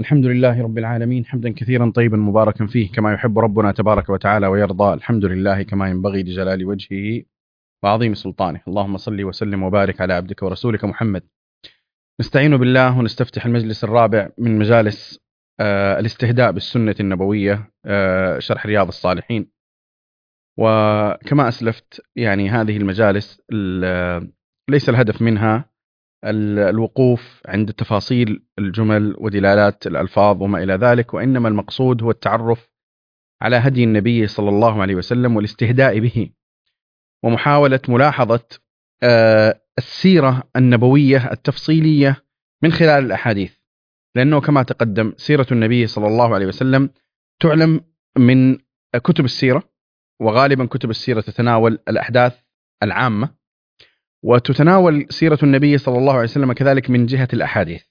الحمد لله رب العالمين، حمدا كثيرا طيبا مباركا فيه كما يحب ربنا تبارك وتعالى ويرضى. الحمد لله كما ينبغي لجلال وجهه وعظيم سلطانه. اللهم صل وسلم وبارك على عبدك ورسولك محمد. نستعين بالله ونستفتح المجلس الرابع من مجالس الاستهداء بالسنة النبوية، شرح رياض الصالحين. وكما أسلفت يعني هذه المجالس ليس الهدف منها الوقوف عند تفاصيل الجمل ودلالات الألفاظ وما إلى ذلك، وإنما المقصود هو التعرف على هدي النبي صلى الله عليه وسلم والاستهداء به، ومحاولة ملاحظة السيرة النبوية التفصيلية من خلال الأحاديث، لأنه كما تقدم سيرة النبي صلى الله عليه وسلم تعلم من كتب السيرة، وغالبا كتب السيرة تتناول الأحداث العامة، وتتناول سيرة النبي صلى الله عليه وسلم كذلك من جهة الأحاديث.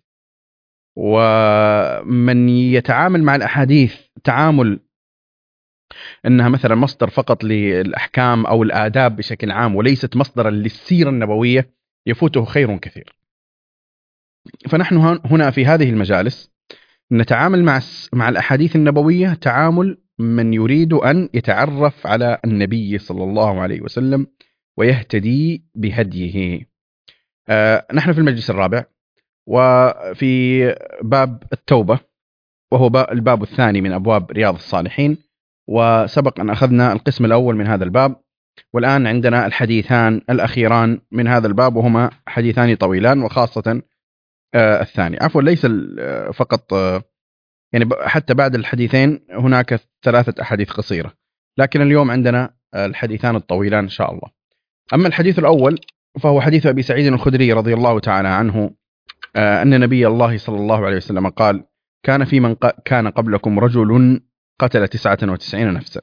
ومن يتعامل مع الأحاديث تعامل أنها مثلا مصدر فقط للأحكام أو الآداب بشكل عام وليست مصدرا للسيرة النبوية يفوته خير كثير. فنحن هنا في هذه المجالس نتعامل مع الأحاديث النبوية تعامل من يريد أن يتعرف على النبي صلى الله عليه وسلم ويهتدي بهديه. نحن في المجلس الرابع وفي باب التوبة، وهو الباب الثاني من أبواب رياض الصالحين، وسبق أن أخذنا القسم الأول من هذا الباب، والآن عندنا الحديثان الأخيران من هذا الباب، وهما حديثان طويلان، وخاصة الثاني ليس فقط يعني حتى بعد الحديثين هناك 3 أحاديث قصيرة، لكن اليوم عندنا الحديثان الطويلان إن شاء الله. أما الحديث الأول فهو حديث أبي سعيد الخدري رضي الله تعالى عنه أن نبي الله صلى الله عليه وسلم قال: كان في من كان قبلكم رجل قتل 99 نفسا،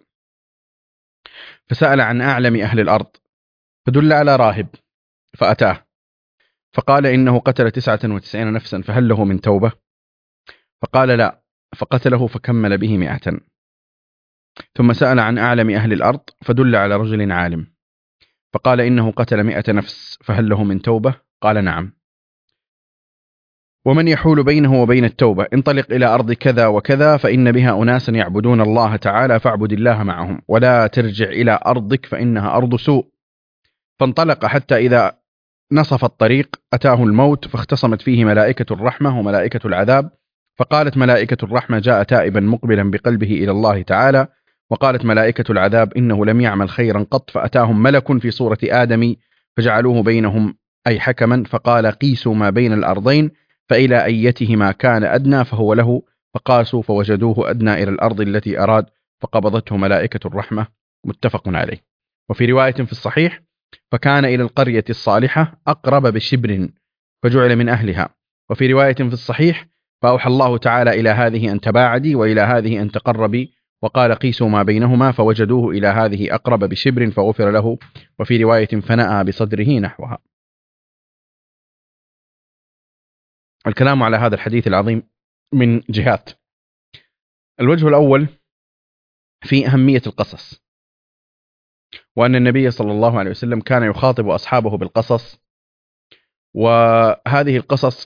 فسأل عن أعلم أهل الأرض فدل على راهب فأتاه فقال: إنه قتل 99 نفسا فهل له من توبة؟ فقال: لا، فقتله فكمل به 100. ثم سأل عن أعلم أهل الأرض فدل على رجل عالم فقال: إنه قتل 100 نفس فهل له من توبة؟ قال: نعم. ومن يحول بينه وبين التوبة؟ انطلق إلى أرض كذا وكذا فإن بها أناسا يعبدون الله تعالى فاعبد الله معهم، ولا ترجع إلى أرضك فإنها أرض سوء. فانطلق حتى إذا نصف الطريق أتاه الموت فاختصمت فيه ملائكة الرحمة وملائكة العذاب، فقالت ملائكة الرحمة: جاء تائبا مقبلا بقلبه إلى الله تعالى. وقالت ملائكة العذاب: إنه لم يعمل خيرا قط. فأتاهم ملك في صورة آدم فجعلوه بينهم أي حكما، فقال: قيسوا ما بين الأرضين فإلى أيتهما كان أدنى فهو له، فقاسوا فوجدوه أدنى إلى الأرض التي أراد فقبضته ملائكة الرحمة. متفق عليه. وفي رواية في الصحيح: فكان إلى القرية الصالحة أقرب بشبر فجعل من أهلها. وفي رواية في الصحيح: فأوحى الله تعالى إلى هذه أن تباعدي وإلى هذه أن تقربي، وقال: قيسوا ما بينهما فوجدوه إلى هذه أقرب بشبر فغفر له. وفي رواية: فنأى بصدره نحوها. الكلام على هذا الحديث العظيم من جهات. الوجه الأول في أهمية القصص، وأن النبي صلى الله عليه وسلم كان يخاطب أصحابه بالقصص، وهذه القصص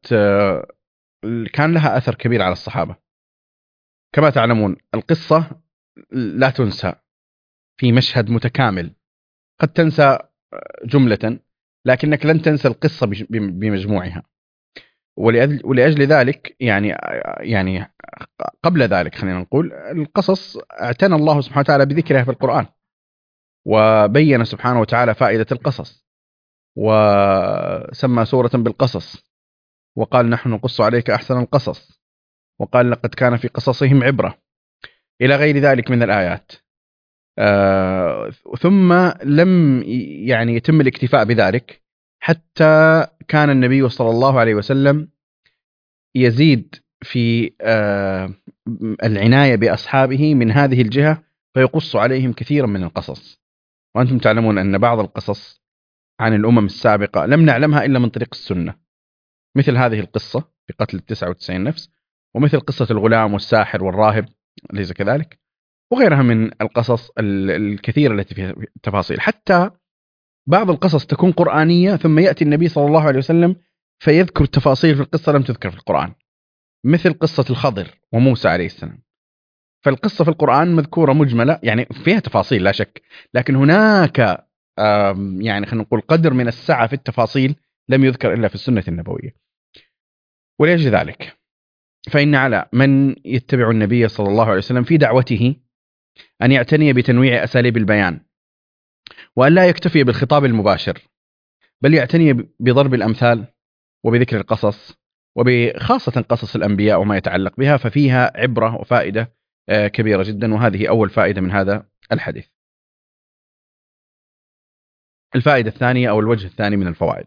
كان لها أثر كبير على الصحابة. كما تعلمون القصة لا تنسى في مشهد متكامل، قد تنسى جملة لكنك لن تنسى القصة بمجموعها. ولأجل ذلك يعني قبل ذلك خلينا نقول القصص اعتنى الله سبحانه وتعالى بذكرها في القرآن، وبين سبحانه وتعالى فائدة القصص، وسمى سورة بالقصص، وقال: نحن نقص عليك أحسن القصص، وقال: لقد كان في قصصهم عبرة، إلى غير ذلك من الآيات. ثم لم يتم الاكتفاء بذلك، حتى كان النبي صلى الله عليه وسلم يزيد في العناية بأصحابه من هذه الجهة، فيقص عليهم كثيرا من القصص. وأنتم تعلمون أن بعض القصص عن الأمم السابقة لم نعلمها إلا من طريق السنة، مثل هذه القصة في قتل 99 نفس، ومثل قصة الغلام والساحر والراهب، ليس كذلك؟ وغيرها من القصص الكثيرة التي فيها تفاصيل. حتى بعض القصص تكون قرآنية ثم يأتي النبي صلى الله عليه وسلم فيذكر تفاصيل في القصة لم تذكر في القرآن. مثل قصة الخضر وموسى عليه السلام. فالقصة في القرآن مذكورة مجملة، يعني فيها تفاصيل لا شك، لكن هناك يعني خلينا نقول قدر من السعة في التفاصيل لم يذكر إلا في السنة النبوية. ولأجل ذلك فإن على من يتبع النبي صلى الله عليه وسلم في دعوته أن يعتني بتنويع أساليب البيان، وأن لا يكتفي بالخطاب المباشر، بل يعتني بضرب الأمثال وبذكر القصص، وبخاصة قصص الأنبياء وما يتعلق بها، ففيها عبرة وفائدة كبيرة جدا. وهذه أول فائدة من هذا الحديث. الفائدة الثانية أو الوجه الثاني من الفوائد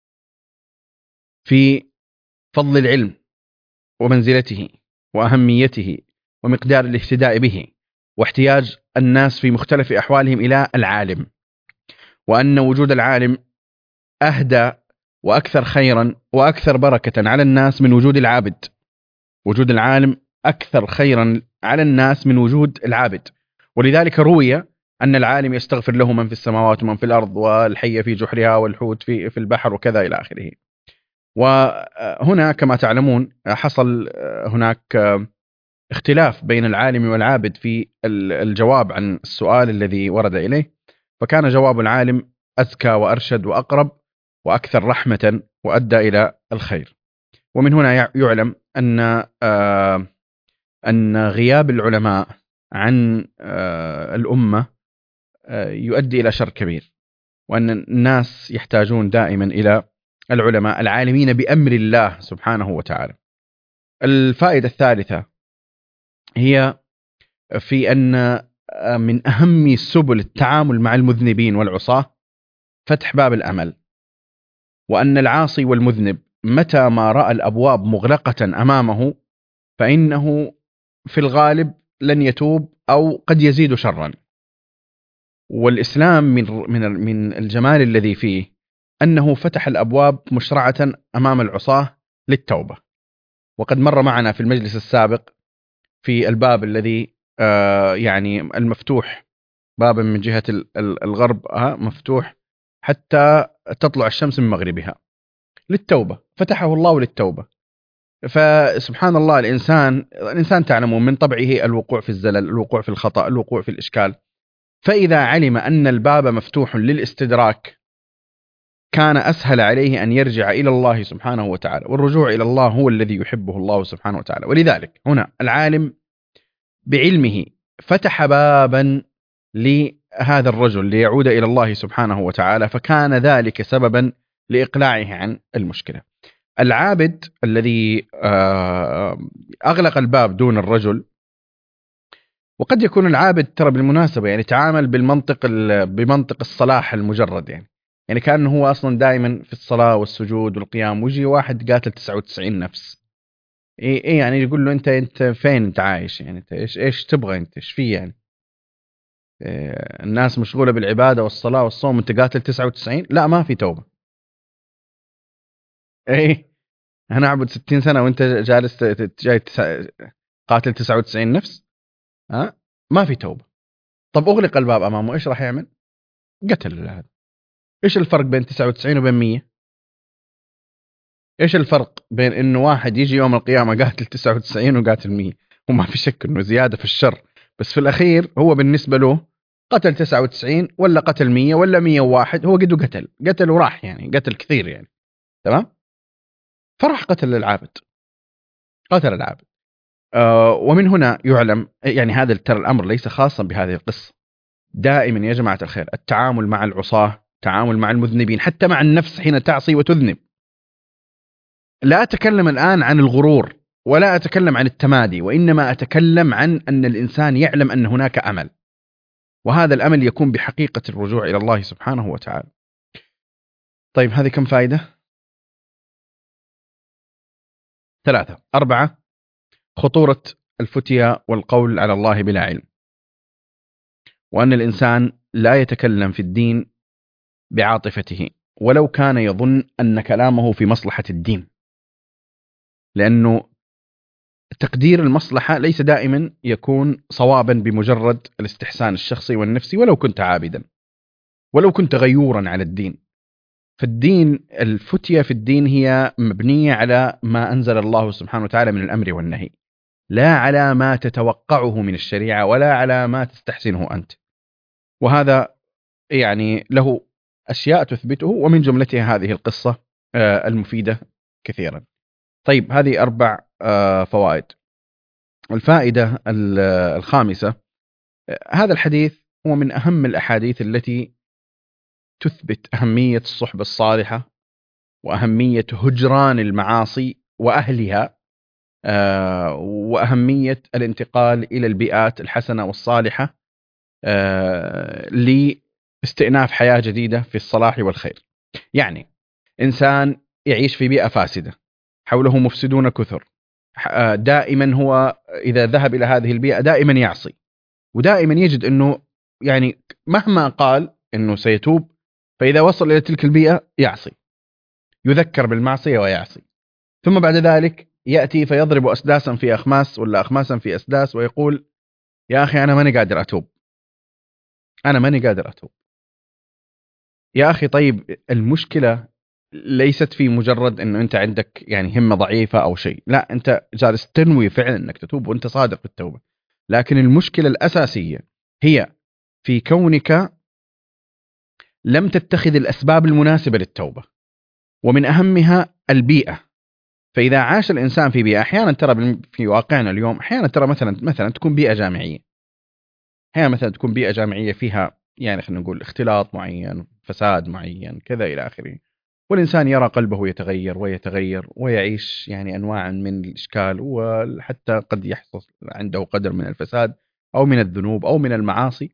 في فضل العلم ومنزلته وأهميته ومقدار الاهتداء به، واحتياج الناس في مختلف أحوالهم إلى العالم، وأن وجود العالم أهدى وأكثر خيرا وأكثر بركة على الناس من وجود العابد. وجود العالم أكثر خيرا على الناس من وجود العابد. ولذلك روي أن العالم يستغفر له من في السماوات ومن في الأرض، والحية في جحرها والحوت في البحر وكذا إلى آخره. وهنا كما تعلمون حصل هناك اختلاف بين العالم والعابد في الجواب عن السؤال الذي ورد إليه، فكان جواب العالم أزكى وأرشد وأقرب وأكثر رحمة وأدى إلى الخير. ومن هنا يعلم أن غياب العلماء عن الأمة يؤدي إلى شر كبير، وأن الناس يحتاجون دائما إلى العلماء العالمين بأمر الله سبحانه وتعالى. الفائدة الثالثة هي في أن من أهم سبل التعامل مع المذنبين والعصاة فتح باب الأمل، وأن العاصي والمذنب متى ما رأى الأبواب مغلقة أمامه فإنه في الغالب لن يتوب أو قد يزيد شرا. والإسلام من الجمال الذي فيه أنه فتح الأبواب مشرعة أمام العصاة للتوبة. وقد مر معنا في المجلس السابق في الباب الذي يعني المفتوح، بابا من جهة الغرب مفتوح حتى تطلع الشمس من مغربها للتوبة، فتحه الله للتوبة. فسبحان الله الإنسان تعلمون من طبعه الوقوع في الزلل، الوقوع في الخطأ، الوقوع في الإشكال. فإذا علم أن الباب مفتوح للاستدراك كان أسهل عليه أن يرجع إلى الله سبحانه وتعالى، والرجوع إلى الله هو الذي يحبه الله سبحانه وتعالى. ولذلك هنا العالم بعلمه فتح بابا لهذا الرجل ليعود إلى الله سبحانه وتعالى، فكان ذلك سببا لإقلاعه عن المشكلة. العابد الذي أغلق الباب دون الرجل، وقد يكون العابد ترى بالمناسبة يعني تعامل بمنطق الصلاح المجرد، يعني كان هو أصلا دائما في الصلاة والسجود والقيام، ويجي واحد قاتل 99 نفس، إيه يعني يقول له أنت فين أنت عايش، يعني أنت إيش تبغى، أنت إيش فيه يعني، الناس مشغولة بالعبادة والصلاة والصوم، أنت قاتل 99، لا ما في توبة. إيه أنا أعبد 60 سنة وأنت جالس جاي قاتل 99 نفس، ما في توبة. طب أغلق الباب أمامه، إيش راح يعمل؟ قتل هذا. إيش الفرق بين 99 وبين 100؟ إيش الفرق بين إنه واحد يجي يوم القيامة قاتل 99 وقاتل 100؟ وما في شك إنه زيادة في الشر، بس في الأخير هو بالنسبة له قتل 99 ولا قتل 100 ولا 101، هو قده قتل وراح، يعني قتل كثير يعني، تمام؟ فراح قتل العابد، قتل العابد. ومن هنا يعلم يعني هذا ترى الأمر ليس خاصا بهذه القصة. دائما يا جماعة الخير التعامل مع العصاة، تعامل مع المذنبين، حتى مع النفس حين تعصي وتذنب. لا أتكلم الآن عن الغرور ولا أتكلم عن التمادي، وإنما أتكلم عن أن الإنسان يعلم أن هناك أمل، وهذا الأمل يكون بحقيقة الرجوع إلى الله سبحانه وتعالى. طيب هذه كم فائدة؟ 3. 4. خطورة الفتيا والقول على الله بلا علم، وأن الإنسان لا يتكلم في الدين بعاطفته ولو كان يظن أن كلامه في مصلحة الدين، لأنه تقدير المصلحة ليس دائما يكون صوابا بمجرد الاستحسان الشخصي والنفسي، ولو كنت عابدا، ولو كنت غيورا على الدين. فالدين، الفتية في الدين هي مبنية على ما أنزل الله سبحانه وتعالى من الأمر والنهي، لا على ما تتوقعه من الشريعة ولا على ما تستحسنه أنت. وهذا يعني له أشياء تثبته، ومن جملتها هذه القصة المفيدة كثيرا. طيب، هذه 4 فوائد. الفائدة الخامسة، هذا الحديث هو من أهم الأحاديث التي تثبت أهمية الصحبة الصالحة وأهمية هجران المعاصي وأهلها، وأهمية الانتقال إلى البيئات الحسنة والصالحة لاستئناف حياة جديدة في الصلاح والخير. يعني إنسان يعيش في بيئة فاسدة، حوله مفسدون كثر، دائما هو إذا ذهب إلى هذه البيئة دائما يعصي، ودائما يجد أنه يعني مهما قال أنه سيتوب، فإذا وصل إلى تلك البيئة يعصي، يذكر بالمعصية ويعصي، ثم بعد ذلك يأتي فيضرب أسداسا في أخماس ولا أخماسا في أسداس ويقول يا أخي أنا ماني قادر أتوب، أنا ماني قادر أتوب. يا أخي طيب، المشكلة ليست في مجرد أنه أنت عندك يعني همة ضعيفة أو شيء، لا، أنت جالس تنوي فعلا أنك تتوب وأنت صادق في التوبة، لكن المشكلة الأساسية هي في كونك لم تتخذ الأسباب المناسبة للتوبة، ومن أهمها البيئة. فإذا عاش الإنسان في بيئة، أحيانا ترى في واقعنا اليوم، أحيانا ترى مثلا تكون بيئة جامعية، أحيانا مثلا تكون بيئة جامعية فيها يعني خلينا نقول اختلاط معين، فساد معين، كذا إلى آخره، والإنسان يرى قلبه يتغير ويتغير ويعيش يعني أنواع من الإشكال، وحتى قد يحصل عنده قدر من الفساد أو من الذنوب أو من المعاصي،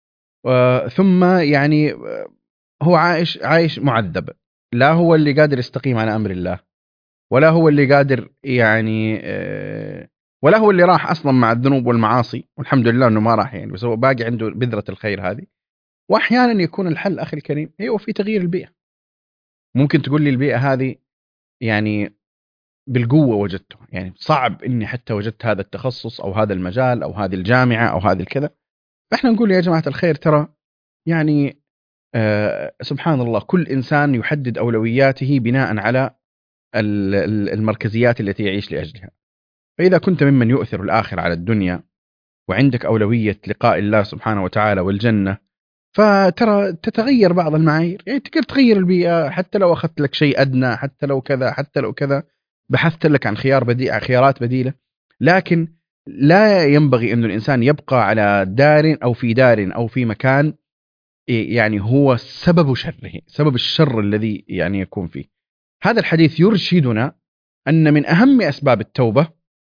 ثم يعني هو عايش معذب، لا هو اللي قادر يستقيم على أمر الله، ولا هو اللي قادر يعني ولا هو اللي راح أصلا مع الذنوب والمعاصي، والحمد لله أنه ما راح يعني، بس هو باقي عنده بذرة الخير هذه. وأحيانا يكون الحل أخي الكريم هو في تغيير البيئة. ممكن تقول لي البيئة هذه يعني بالقوة وجدته، يعني صعب إني حتى وجدت هذا التخصص أو هذا المجال أو هذه الجامعة أو هذه الكذا. فإحنا نقول يا جماعة الخير، ترى يعني سبحان الله، كل إنسان يحدد أولوياته بناء على المركزيات التي يعيش لأجلها. فإذا كنت ممن يؤثر الآخر على الدنيا، وعندك أولوية لقاء الله سبحانه وتعالى والجنة، فترى تتغير بعض المعايير، يعني تقدر تغير البيئة حتى لو أخذت لك شيء أدنى، حتى لو كذا، حتى لو كذا، بحثت لك عن خيارات بديلة. لكن لا ينبغي أن الإنسان يبقى على دار أو في دار أو في مكان يعني هو سبب شره، سبب الشر الذي يعني يكون فيه. هذا الحديث يرشدنا أن من أهم أسباب التوبة،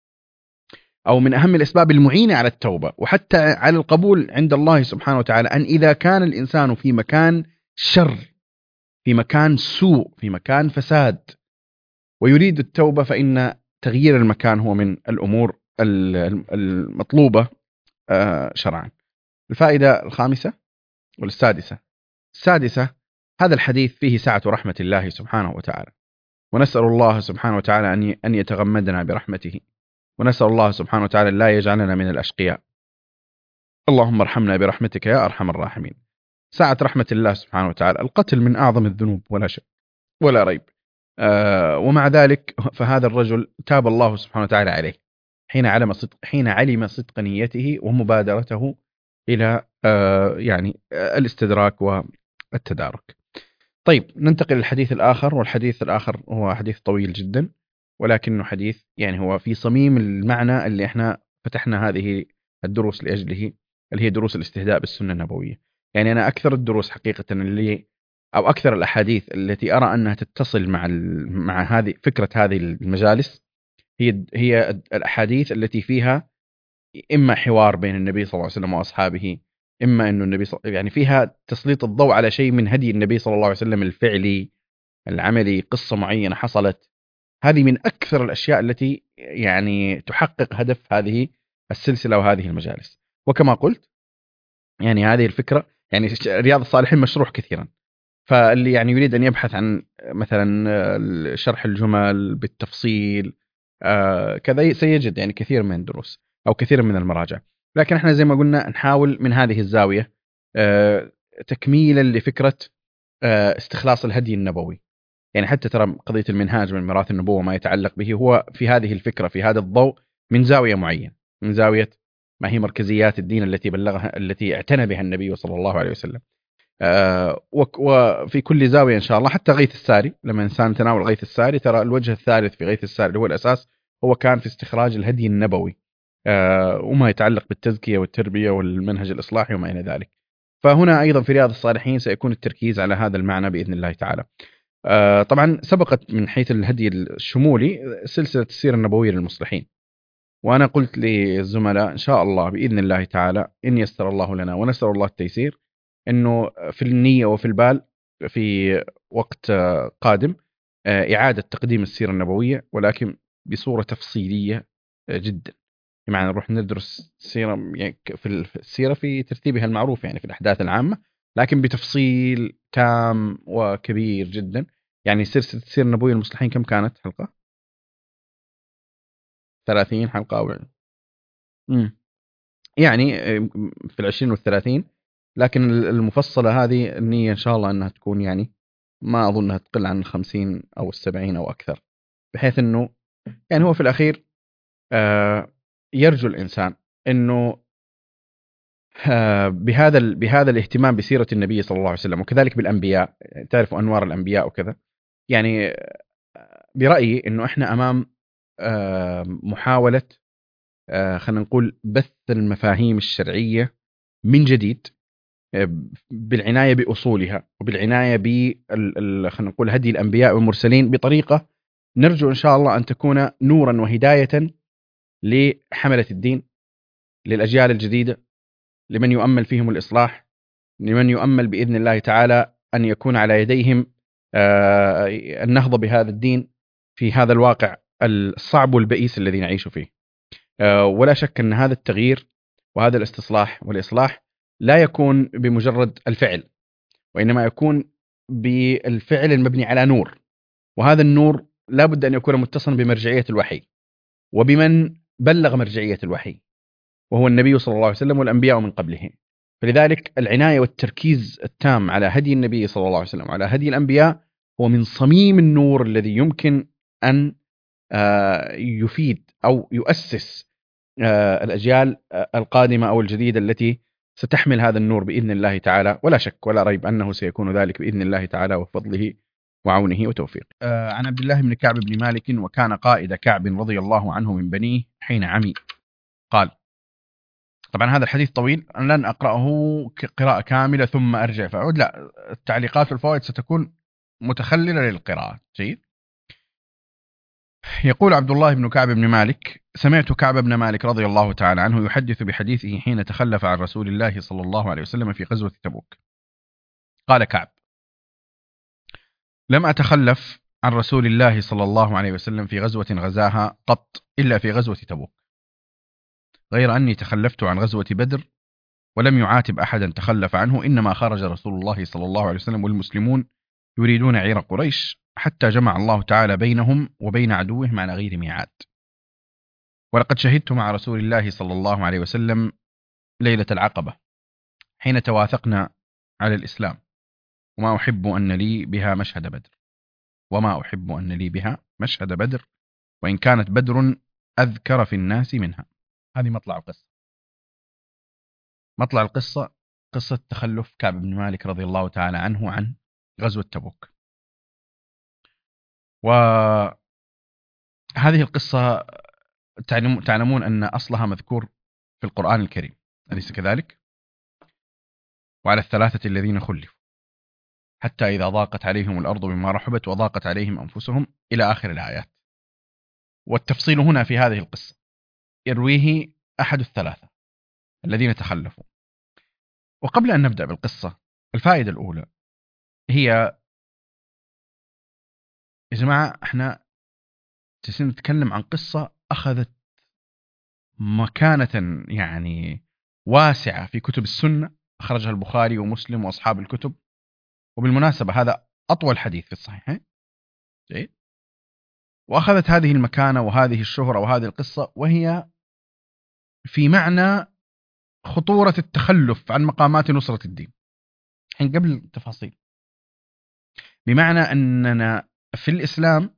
أو من أهم الأسباب المعينة على التوبة وحتى على القبول عند الله سبحانه وتعالى، أن إذا كان الإنسان في مكان شر، في مكان سوء، في مكان فساد، ويريد التوبة، فإن تغيير المكان هو من الأمور المطلوبة شرعا. الفائدة الخامسة والسادسة. السادسة، هذا الحديث فيه سعة رحمة الله سبحانه وتعالى، ونسأل الله سبحانه وتعالى أن يتغمدنا برحمته، ونسأل الله سبحانه وتعالى لا يجعلنا من الأشقياء. اللهم ارحمنا برحمتك يا أرحم الراحمين. سعة رحمة الله سبحانه وتعالى، القتل من أعظم الذنوب ولا شك ولا ريب، ومع ذلك فهذا الرجل تاب الله سبحانه وتعالى عليه حين علم صدق نيته ومبادرته إلى يعني الاستدراك والتدارك. طيب، ننتقل للحديث الآخر، والحديث الآخر هو حديث طويل جدا، ولكنه حديث يعني هو في صميم المعنى اللي احنا فتحنا هذه الدروس لأجله، اللي هي دروس الاستهداء بالسنة النبوية. يعني أنا أكثر الدروس حقيقة اللي أو أكثر الأحاديث التي أرى أنها تتصل مع هذه فكرة هذه المجالس، هي الأحاديث التي فيها إما حوار بين النبي صلى الله عليه وسلم وأصحابه، إما أنه يعني فيها تسليط الضوء على شيء من هدي النبي صلى الله عليه وسلم الفعلي العملي، قصة معينة حصلت. هذه من أكثر الأشياء التي يعني تحقق هدف هذه السلسلة وهذه المجالس. وكما قلت يعني هذه الفكرة، يعني رياض الصالحين مشروح كثيرا، فاللي يعني يريد أن يبحث عن مثلا شرح الجمل بالتفصيل كذا سيجد يعني كثير من الدروس أو كثير من المراجع. لكن احنا زي ما قلنا نحاول من هذه الزاوية تكميلا لفكرة استخلاص الهدي النبوي. يعني حتى ترى قضية المنهاج من ميراث النبوة ما يتعلق به هو في هذه الفكرة، في هذا الضوء، من زاوية معينة، من زاوية ما هي مركزيات الدين التي بلغها، التي اعتنى بها النبي صلى الله عليه وسلم. وفي كل زاوية إن شاء الله، حتى غيث الساري، لما إنسان تناول غيث الساري ترى الوجه الثالث في غيث الساري اللي هو الأساس هو كان في استخراج الهدي النبوي، وما يتعلق بالتزكية والتربية والمنهج الإصلاحي وما إلى ذلك. فهنا أيضا في رياض الصالحين سيكون التركيز على هذا المعنى بإذن الله تعالى. طبعا سبقت من حيث الهدي الشمولي سلسلة السيرة النبوية للمصلحين، وأنا قلت للزملاء إن شاء الله بإذن الله تعالى إن يسر الله لنا ونسأل الله التيسير، أنه في النية وفي البال في وقت قادم إعادة تقديم السيرة النبوية، ولكن بصورة تفصيلية جدا. بمعنى نروح ندرس السيرة، يعني في السيرة في ترتيبها المعروف يعني في الأحداث العامة، لكن بتفصيل تام وكبير جدا. يعني سلسلة السيرة النبوية للمصلحين كم كانت حلقة؟ 30 حلقة أو مم. يعني في 20 وال30. لكن المفصلة هذه النية إن شاء الله أنها تكون يعني ما أظنها تقل عن 50 أو 70 أو أكثر، بحيث أنه يعني هو في الأخير يرجو الإنسان أنه بهذا الاهتمام بسيرة النبي صلى الله عليه وسلم، وكذلك بالأنبياء، تعرفوا أنوار الأنبياء وكذا. يعني برأيي أنه إحنا أمام محاولة خلينا نقول بث المفاهيم الشرعية من جديد، بالعناية بأصولها وبالعناية خلينا نقول هدي الأنبياء والمرسلين بطريقة نرجو إن شاء الله أن تكون نورا وهداية لحملة الدين، للأجيال الجديدة، لمن يؤمل فيهم الإصلاح، لمن يؤمل بإذن الله تعالى أن يكون على يديهم النهضة بهذا الدين في هذا الواقع الصعب والبئيس الذي نعيش فيه. ولا شك أن هذا التغيير وهذا الاستصلاح والإصلاح لا يكون بمجرد الفعل، وإنما يكون بالفعل المبني على نور، وهذا النور لا بد أن يكون متصلا بمرجعية الوحي وبمن بلغ مرجعية الوحي، وهو النبي صلى الله عليه وسلم والأنبياء من قبله. فلذلك العناية والتركيز التام على هدي النبي صلى الله عليه وسلم وعلى هدي الأنبياء هو من صميم النور الذي يمكن أن يفيد أو يؤسس الأجيال القادمة أو الجديدة التي ستحمل هذا النور بإذن الله تعالى. ولا شك ولا ريب أنه سيكون ذلك بإذن الله تعالى وفضله وعونه وتوفيقه. عن عبد الله بن كعب بن مالك وكان قائد كعب رضي الله عنه من بنيه حين عمي قال. طبعا هذا الحديث طويل، أنا لن أقرأه قراءة كاملة ثم أرجع فأعود، لا، التعليقات والفوائد ستكون متخللة للقراءة. جيد. يقول عبد الله بن كعب بن مالك: سمعت كعب بن مالك رضي الله تعالى عنه يحدث بحديثه حين تخلف عن رسول الله صلى الله عليه وسلم في غزوة تبوك. قال كعب: لم أتخلف عن رسول الله صلى الله عليه وسلم في غزوة غزاها قط إلا في غزوة تبوك، غير أني تخلفت عن غزوة بدر ولم يعاتب أحدا تخلف عنه، إنما خرج رسول الله صلى الله عليه وسلم والمسلمون يريدون عير قريش حتى جمع الله تعالى بينهم وبين عدوهم على غير ميعاد. ولقد شهدت مع رسول الله صلى الله عليه وسلم ليلة العقبة حين تواثقنا على الإسلام، وما أحب أن لي بها مشهد بدر، وإن كانت بدر أذكر في الناس منها. هذه مطلع القصة. مطلع القصة قصة تخلف كعب بن مالك رضي الله تعالى عنه عن غزوة تبوك. وهذه القصة تعلمون أن أصلها مذكور في القرآن الكريم، أليس كذلك؟ وعلى الثلاثة الذين خلفوا حتى إذا ضاقت عليهم الأرض بما رحبت وضاقت عليهم أنفسهم إلى آخر الآيات. والتفصيل هنا في هذه القصة يرويه أحد الثلاثة الذين تخلفوا. وقبل أن نبدأ بالقصة، الفائدة الأولى هي يا جماعة احنا نتكلم عن قصة أخذت مكانة يعني واسعة في كتب السنة، أخرجها البخاري ومسلم وأصحاب الكتب، وبالمناسبة هذا أطول حديث في الصحيحين. جيد. وأخذت هذه المكانة وهذه الشهرة وهذه القصة، وهي في معنى خطورة التخلف عن مقامات نصرة الدين. الحين قبل التفاصيل، بمعنى أننا في الإسلام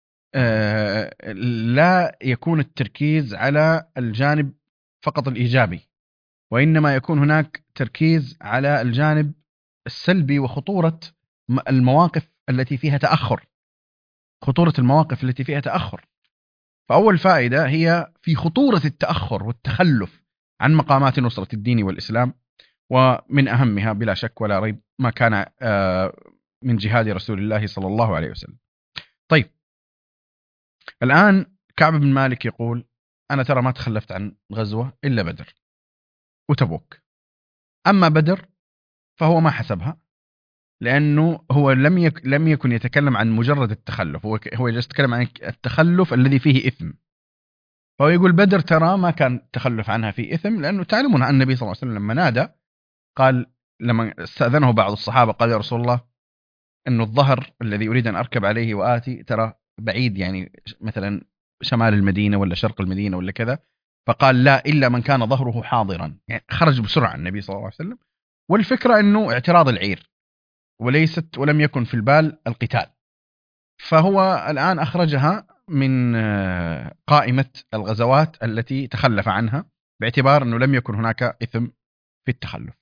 لا يكون التركيز على الجانب فقط الإيجابي، وإنما يكون هناك تركيز على الجانب السلبي وخطورة المواقف التي فيها تأخر، خطورة المواقف التي فيها تأخر. فأول فائدة هي في خطورة التأخر والتخلف عن مقامات نصرة الدين والإسلام، ومن أهمها بلا شك ولا ريب ما كان من جهاد رسول الله صلى الله عليه وسلم. طيب، الآن كعب بن مالك يقول أنا ترى ما تخلفت عن غزوة إلا بدر وتبوك. أما بدر فهو ما حسبها، لأنه هو لم يكن يتكلم عن مجرد التخلف، هو يتكلم عن التخلف الذي فيه إثم. فهو يقول بدر ترى ما كان التخلف عنها فيه إثم، لأنه تعلمون أن النبي صلى الله عليه وسلم لما نادى قال، لما استأذنه بعض الصحابة قال يا رسول الله أنه الظهر الذي أريد أن أركب عليه وآتي ترى بعيد، يعني مثلا شمال المدينة ولا شرق المدينة ولا كذا، فقال لا إلا من كان ظهره حاضرا، يعني خرج بسرعة النبي صلى الله عليه وسلم. والفكرة أنه اعتراض العير ولم يكن في البال القتال، فهو الآن أخرجها من قائمة الغزوات التي تخلف عنها، باعتبار أنه لم يكن هناك إثم في التخلف.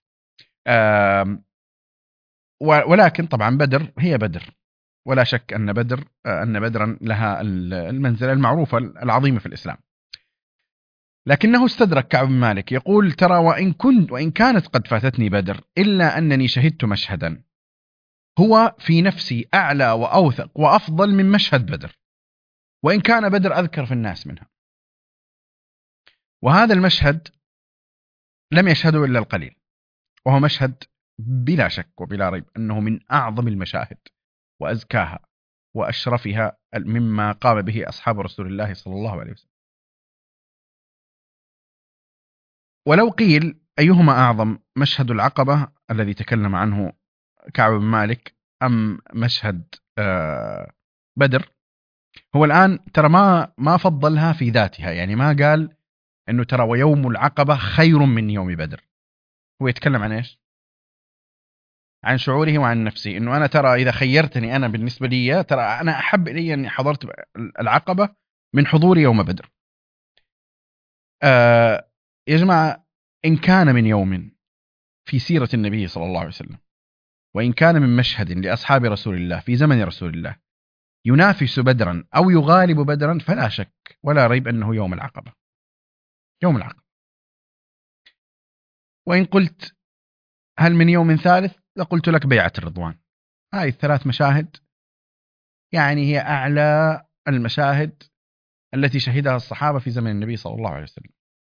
ولكن طبعا بدر هي بدر، ولا شك أن بدرا لها المنزلة المعروفة العظيمة في الإسلام. لكنه استدرك كعب بن مالك يقول ترى وإن كانت قد فاتتني بدر إلا أنني شهدت مشهدا هو في نفسي أعلى وأوثق وأفضل من مشهد بدر، وإن كان بدر أذكر في الناس منها. وهذا المشهد لم يشهده إلا القليل، وهو مشهد بلا شك وبلا ريب أنه من أعظم المشاهد وأزكاها وأشرفها مما قام به أصحاب رسول الله صلى الله عليه وسلم. ولو قيل أيهما أعظم، مشهد العقبة الذي تكلم عنه كعب بن مالك أم مشهد بدر، هو الآن ترى ما فضلها في ذاتها، يعني ما قال أنه ترى ويوم العقبة خير من يوم بدر. هو يتكلم عن إيش؟ عن شعوره وعن نفسه، أنه أنا ترى إذا خيرتني أنا بالنسبة لي ترى أنا أحب إلي أني حضرت العقبة من حضوري يوم بدر. يا جماعة، إن كان من يوم في سيرة النبي صلى الله عليه وسلم، وإن كان من مشهد لأصحاب رسول الله في زمن رسول الله ينافس بدرا أو يغالب بدرا، فلا شك ولا ريب أنه يوم العقبة. يوم العقبة. وإن قلت هل من يوم ثالث، لقلت لك بيعة الرضوان. هذه الثلاث مشاهد يعني هي أعلى المشاهد التي شهدها الصحابة في زمن النبي صلى الله عليه وسلم.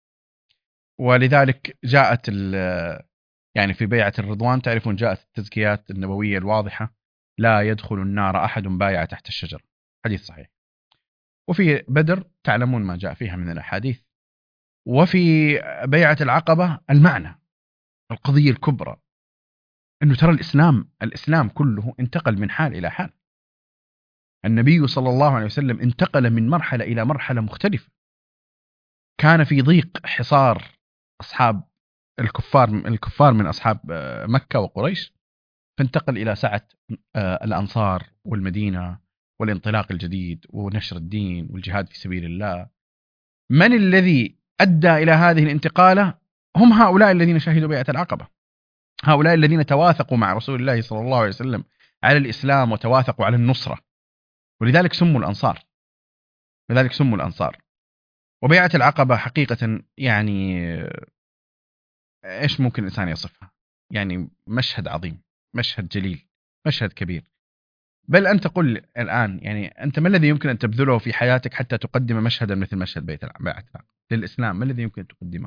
ولذلك جاءت يعني في بيعة الرضوان تعرفون جاءت التزكيات النبوية الواضحة: لا يدخل النار أحد بايع تحت الشجر، حديث صحيح. وفي بدر تعلمون ما جاء فيها من الأحاديث. وفي بيعة العقبة المعنى، القضية الكبرى، أنه ترى الإسلام كله انتقل من حال إلى حال. النبي صلى الله عليه وسلم انتقل من مرحلة إلى مرحلة مختلفة. كان في ضيق حصار أصحاب الكفار من أصحاب مكة وقريش، فانتقل إلى سعة الأنصار والمدينة والانطلاق الجديد ونشر الدين والجهاد في سبيل الله. من الذي أدى إلى هذه الانتقالة؟ هم هؤلاء الذين شهدوا بيعة العقبة، هؤلاء الذين تواثقوا مع رسول الله صلى الله عليه وسلم على الإسلام وتواثقوا على النصرة، ولذلك سموا الأنصار. وبيعة العقبة حقيقة يعني إيش ممكن الإنسان يصفها؟ يعني مشهد عظيم، مشهد جليل، مشهد كبير. بل أنت قل الآن، يعني أنت ما الذي يمكن أن تبذله في حياتك حتى تقدم مشهدا مثل مشهد بيعة العقبة للإسلام؟ ما الذي يمكن تقدمه؟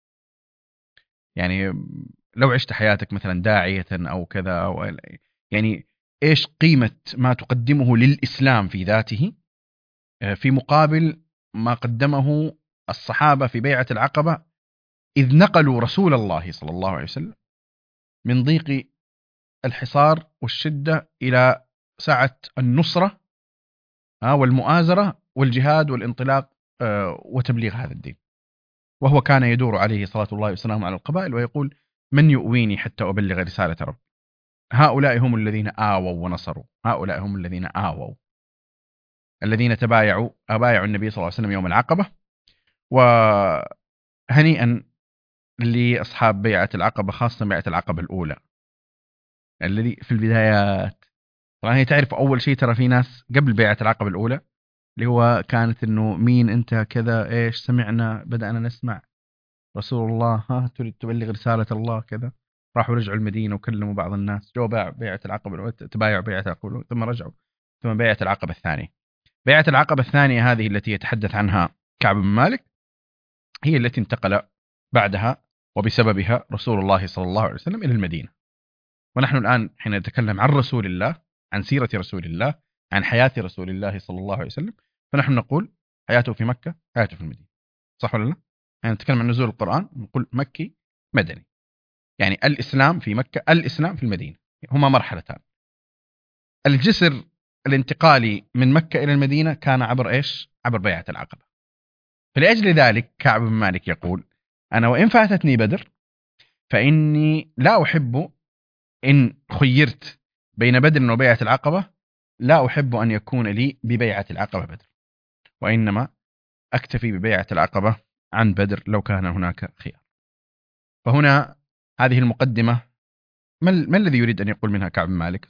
يعني لو عشت حياتك مثلا داعية أو كذا أو يعني إيش قيمة ما تقدمه للإسلام في ذاته في مقابل ما قدمه الصحابة في بيعة العقبة، إذ نقلوا رسول الله صلى الله عليه وسلم من ضيق الحصار والشدة إلى سعة النصرة والمؤازرة والجهاد والانطلاق وتبليغ هذا الدين. وهو كان يدور عليه صلاة الله وسلامه على القبائل ويقول: من يؤويني حتى أبلغ رسالة رب. هؤلاء هم الذين آووا ونصروا، هؤلاء هم الذين آووا، الذين أبايعوا النبي صلى الله عليه وسلم يوم العقبة. وهنيئا لأصحاب بيعة العقبة، خاصة بيعة العقبة الأولى الذي في البدايات. طبعا هي تعرف أول شيء ترى في ناس قبل بيعة العقبة الأولى اللي هو كانت إنه مين أنت كذا، إيش سمعنا، بدأنا نسمع رسول الله، ها تريد تبلغ رسالة الله كذا. راحوا رجعوا المدينة وكلموا بعض الناس، جو بيعة العقبة الأولى، تبايعوا بيعة العقبة الأولى، ثم رجعوا، ثم بيعة العقبة الثانية. بيعة العقبة الثانية هذه التي يتحدث عنها كعب بن مالك هي التي انتقل بعدها وبسببها رسول الله صلى الله عليه وسلم إلى المدينة. ونحن الآن حين نتكلم عن رسول الله، عن سيرة رسول الله، عن حياة رسول الله صلى الله عليه وسلم، فنحن نقول حياته في مكة، حياته في المدينة، صح ولا لا؟ يعني نتكلم عن نزول القرآن نقول مكي مدني، يعني الإسلام في مكة، الإسلام في المدينة، هما مرحلتان. الجسر الانتقالي من مكة إلى المدينة كان عبر إيش؟ عبر بيعة العقبة. فلأجل ذلك كعب بن مالك يقول: أنا وإن فاتتني بدر فإني لا أحب، إن خيرت بين بدر وبيعة العقبة لا أحب أن يكون لي ببيعة العقبة بدر، وإنما أكتفي ببيعة العقبة عن بدر لو كان هناك خيار. فهنا هذه المقدمة، ما الذي يريد أن يقول منها كعب بن مالك؟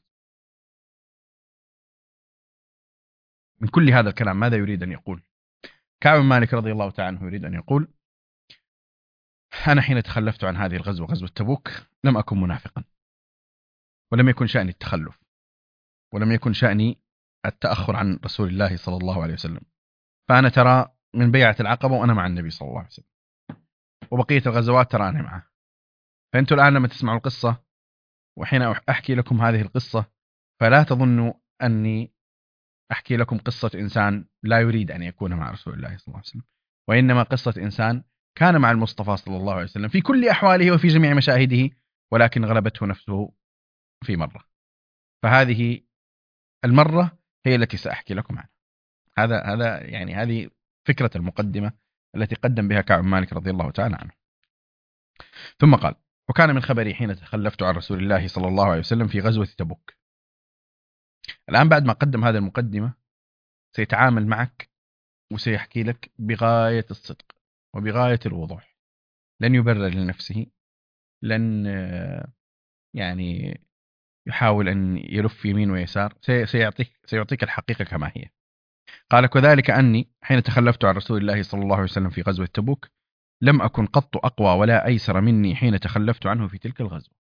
من كل هذا الكلام ماذا يريد أن يقول؟ كعب بن مالك رضي الله تعالى عنه يريد أن يقول: أنا حين تخلفت عن هذه الغزوة، غزوة تبوك، لم أكن منافقا، ولم يكن شأني التخلف، ولم يكن شأني التأخر عن رسول الله صلى الله عليه وسلم. فأنا ترى من بيعة العقبة وأنا مع النبي صلى الله عليه وسلم، وبقية الغزوات ترى أنا معه. فأنتم الآن لما تسمعوا القصة وحين أحكي لكم هذه القصة فلا تظنوا أني أحكي لكم قصة إنسان لا يريد أن يكون مع رسول الله صلى الله عليه وسلم، وإنما قصة إنسان كان مع المصطفى صلى الله عليه وسلم في كل أحواله وفي جميع مشاهده، ولكن غلبته نفسه في مرة، فهذه المرة هي التي سأحكي لكم عنها. هذا يعني هذه فكرة المقدمة التي قدم بها كعب مالك رضي الله تعالى عنه. ثم قال: وكان من خبري حين تخلفت عن رسول الله صلى الله عليه وسلم في غزوة تبوك. الآن بعد ما قدم هذا المقدمة سيتعامل معك وسيحكي لك بغاية الصدق وبغاية الوضوح، لن يبرر لنفسه، لن يعني يحاول أن يلف يمين ويسار، سيعطيك الحقيقة كما هي. قال: كذلك أني حين تخلفت عن رسول الله صلى الله عليه وسلم في غزوة تبوك لم أكن قط أقوى ولا أيسر مني حين تخلفت عنه في تلك الغزوة.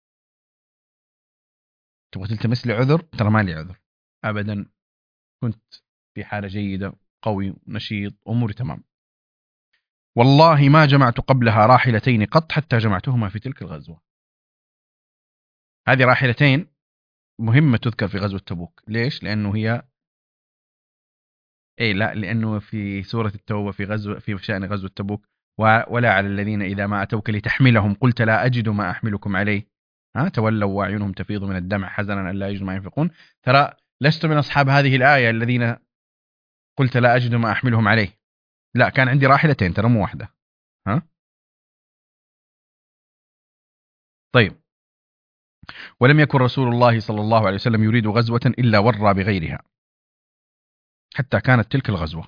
تبغى تلتمس لي عذر؟ ترى ما لي عذر أبدا، كنت في حالة جيدة، قوي، نشيط، أموري تمام. والله ما جمعت قبلها راحلتين قط حتى جمعتهما في تلك الغزوة. هذه راحلتين مهمة تذكر في غزوة تبوك. ليش؟ لأنه هي لا، لأنه في سورة التوبة في شأن غزوة تبوك: ولا على الذين إذا ما أتوك لتحملهم قلت لا أجد ما أحملكم عليه تولوا وأعينهم تفيض من الدمع حزنا أن لا يجدوا ما ينفقون. ترى لست من أصحاب هذه الآية الذين قلت لا أجد ما أحملهم عليه، لا، كان عندي راحلتين ترى مو واحدة. طيب: ولم يكن رسول الله صلى الله عليه وسلم يريد غزوة إلا ورى بغيرها حتى كانت تلك الغزوة،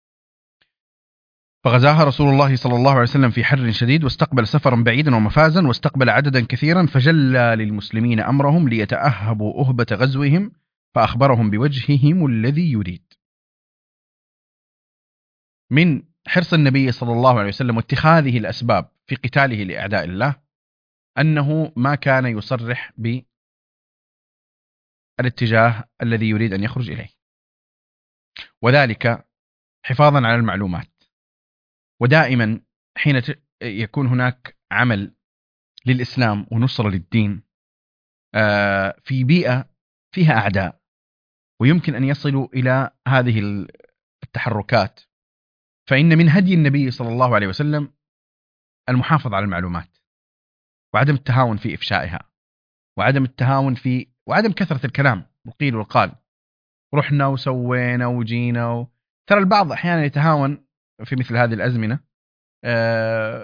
فغزاها رسول الله صلى الله عليه وسلم في حر شديد، واستقبل سفرا بعيدا ومفازا، واستقبل عددا كثيرا، فجلى للمسلمين أمرهم ليتأهبوا أهبة غزوهم، فأخبرهم بوجههم الذي يريد. من حرص النبي صلى الله عليه وسلم واتخاذه الأسباب في قتاله لأعداء الله أنه ما كان يصرح بالاتجاه الذي يريد أن يخرج إليه، وذلك حفاظا على المعلومات. ودائما حين يكون هناك عمل للإسلام ونصرة للدين في بيئة فيها أعداء ويمكن أن يصلوا إلى هذه التحركات، فإن من هدي النبي صلى الله عليه وسلم المحافظة على المعلومات، وعدم التهاون في إفشائها، وعدم كثرة الكلام والقيل والقال، رحنا وسوينا وجينا ترى البعض أحيانا يتهاون في مثل هذه الأزمنة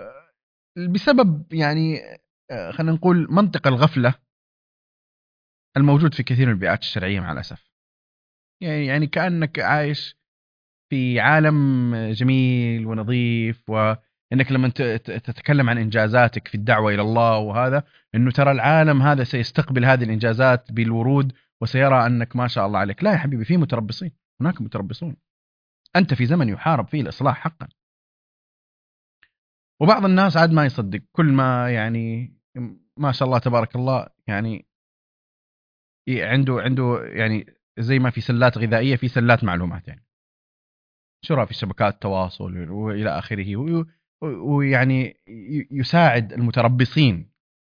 بسبب يعني خلينا نقول منطق الغفلة الموجود في كثير من البيئات الشرعية مع الأسف. يعني كأنك عايش في عالم جميل ونظيف، وإنك لما تتكلم عن إنجازاتك في الدعوة إلى الله وهذا، إنه ترى العالم هذا سيستقبل هذه الإنجازات بالورود وسيرى أنك ما شاء الله عليك. لا يا حبيبي، في متربصين، هناك متربصون. أنت في زمن يحارب فيه الإصلاح حقا. وبعض الناس عاد ما يصدق، كل ما يعني ما شاء الله تبارك الله يعني عنده يعني زي ما في سلات غذائية في سلات معلومات، يعني شراء في شبكات التواصل وإلى آخره، ويعني يساعد المتربصين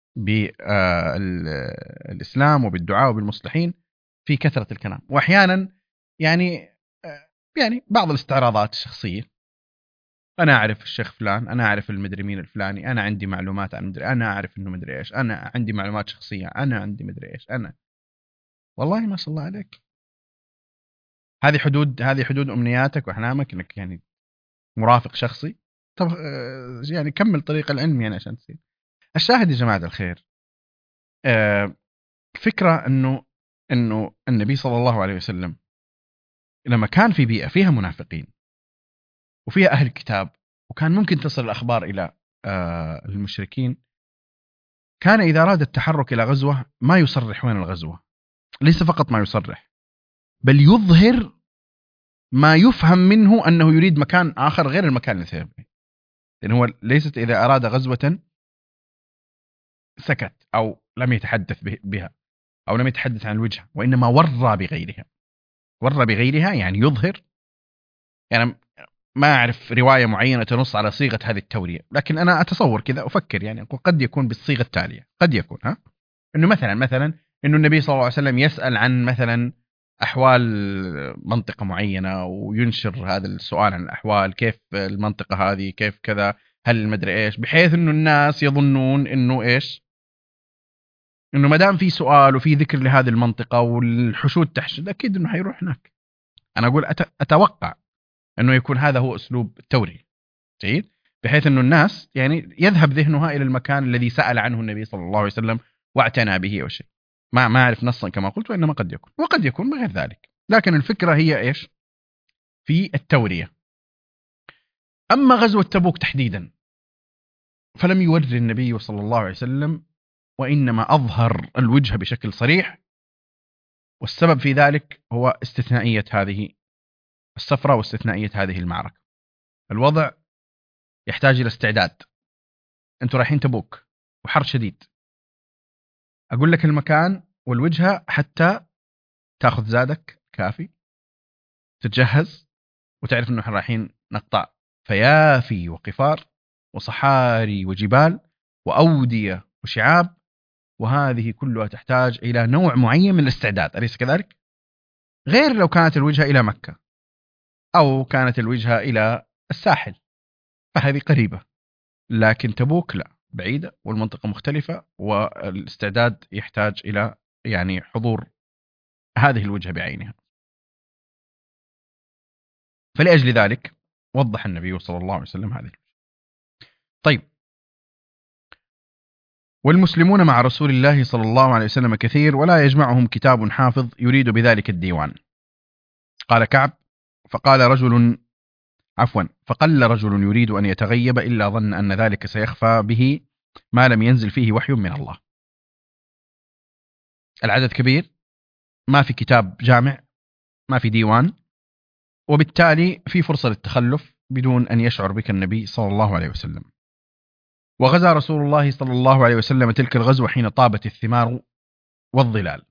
بالإسلام وبالدعاء وبالمصلحين في كثرة الكلام. وأحيانا يعني يعني بعض الاستعراضات الشخصية، أنا أعرف الشيخ فلان، أنا أعرف المدري مين الفلاني، أنا عندي معلومات عن مدري، أنا أعرف إنه مدري إيش، أنا عندي معلومات شخصية، أنا عندي مدري إيش، أنا والله ما شاء الله عليك. هذه حدود أمنياتك وأحلامك، إنك يعني مرافق شخصي. طب يعني كمل طريق العلم يعني عشان تصير. الشاهد يا جماعة الخير، فكرة إنه النبي صلى الله عليه وسلم لما كان في بيئة فيها منافقين وفيها أهل الكتاب، وكان ممكن تصل الأخبار إلى المشركين، كان إذا أراد التحرك إلى غزوة ما يصرح وين الغزوة، ليس فقط ما يصرح، بل يظهر ما يفهم منه أنه يريد مكان آخر غير المكان اللي سيذهب إليه. لأن هو ليست إذا أراد غزوة سكت أو لم يتحدث بها أو لم يتحدث عن الوجهة، وإنما ورى بغيرها. ورى بغيرها يعني يظهر. يعني ما أعرف رواية معينة تنص على صيغة هذه التورية، لكن أنا أتصور كذا، أفكر يعني قد يكون بالصيغة التالية. قد يكون إنه مثلا إنه النبي صلى الله عليه وسلم يسأل عن مثلا أحوال منطقة معينة، وينشر هذا السؤال عن الأحوال، كيف المنطقة هذه، كيف كذا، هل المدري إيش، بحيث إنه الناس يظنون إنه إيش، إنه ما دام في سؤال وفي ذكر لهذه المنطقة والحشود تحشد، أكيد إنه حيروح هناك. أنا أقول أتوقع إنه يكون هذا هو أسلوب التورية. جيد، بحيث إنه الناس يعني يذهب ذهنها إلى المكان الذي سأل عنه النبي صلى الله عليه وسلم واعتنى به أو شيء. ما أعرف نصا كما قلت، وإنما قد يكون وقد يكون بغير ذلك، لكن الفكرة هي إيش في التورية. أما غزوة تبوك تحديدا فلم يوري النبي صلى الله عليه وسلم، وإنما أظهر الوجه بشكل صريح. والسبب في ذلك هو استثنائية هذه السفرة واستثنائية هذه المعركة. الوضع يحتاج إلى استعداد. أنتوا رايحين تبوك وحر شديد، أقول لك المكان والوجهة حتى تأخذ زادك كافي، تتجهز، وتعرف أنه احنا رايحين نقطع فيافي وقفار وصحاري وجبال وأودية وشعاب، وهذه كلها تحتاج إلى نوع معين من الاستعداد، أليس كذلك؟ غير لو كانت الوجهة إلى مكة أو كانت الوجهة إلى الساحل، فهذه قريبة. لكن تبوك لا، بعيدة والمنطقة مختلفة، والاستعداد يحتاج إلى يعني حضور هذه الوجهة بعينها. فلأجل ذلك وضح النبي صلى الله عليه وسلم هذه. طيب، والمسلمون مع رسول الله صلى الله عليه وسلم كثير، ولا يجمعهم كتاب حافظ يريد بذلك الديوان. قال كعب: فقل رجل يريد أن يتغيب إلا ظن أن ذلك سيخفى به ما لم ينزل فيه وحي من الله. العدد كبير، ما في كتاب جامع، ما في ديوان، وبالتالي في فرصة للتخلف بدون أن يشعر بك النبي صلى الله عليه وسلم. وغزا رسول الله صلى الله عليه وسلم تلك الغزوة حين طابت الثمار والظلال.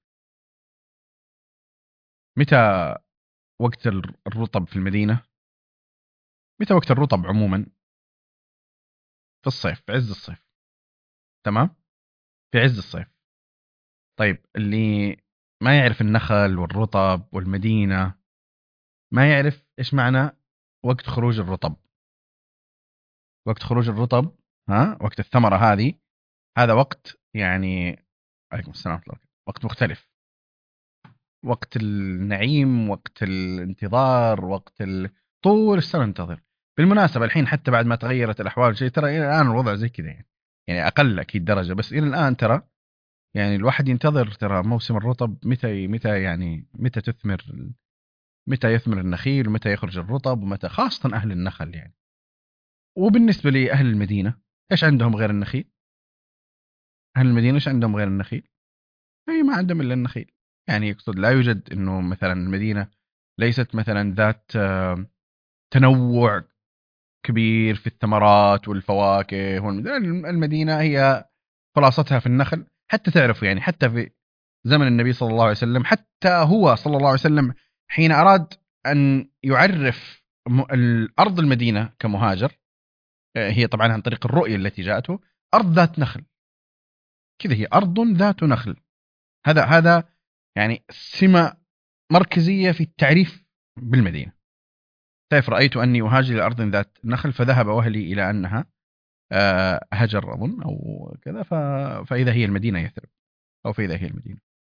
متى وقت الرطب في المدينة؟ متى وقت الرطب عموما؟ في الصيف، في عز الصيف. تمام، في عز الصيف. طيب، اللي ما يعرف النخل والرطب والمدينة ما يعرف إيش معنى وقت خروج الرطب. وقت خروج الرطب، وقت الثمرة هذه، هذا وقت يعني، عليكم السلام ورحمة الله، وقت مختلف، وقت النعيم، وقت الانتظار، طول السنة ننتظر. بالمناسبة الحين حتى بعد ما تغيرت الأحوال شيء، ترى إلى الآن الوضع زي كذا يعني أقل أكيد درجة، بس إلى الآن ترى يعني الواحد ينتظر ترى موسم الرطب متى تثمر، متى يثمر النخيل ومتى يخرج الرطب ومتى، خاصة أهل النخل يعني. وبالنسبة لأهل المدينة إيش عندهم غير النخيل؟ أهل المدينة إيش عندهم غير النخيل؟ أي ما عندهم إلا النخيل. يعني يقصد لا يوجد إنه مثلا المدينة ليست مثلا ذات تنوع كبير في الثمرات والفواكه. المدينة هي خلاصتها في النخل. حتى تعرفوا يعني حتى في زمن النبي صلى الله عليه وسلم، حتى هو صلى الله عليه وسلم حين أراد أن يعرف الأرض المدينة كمهاجر، هي طبعا عن طريق الرؤية التي جاءته، أرض ذات نخل كذا، هي أرض ذات نخل. هذا يعني سمة مركزية في التعريف بالمدينة. كيف رأيت أني أهاجر إلى أرض ذات نخل فذهب وهلي إلى أنها هجر أظن أو كذا، فإذا هي المدينة يثرب، أو فإذا هي المدينة.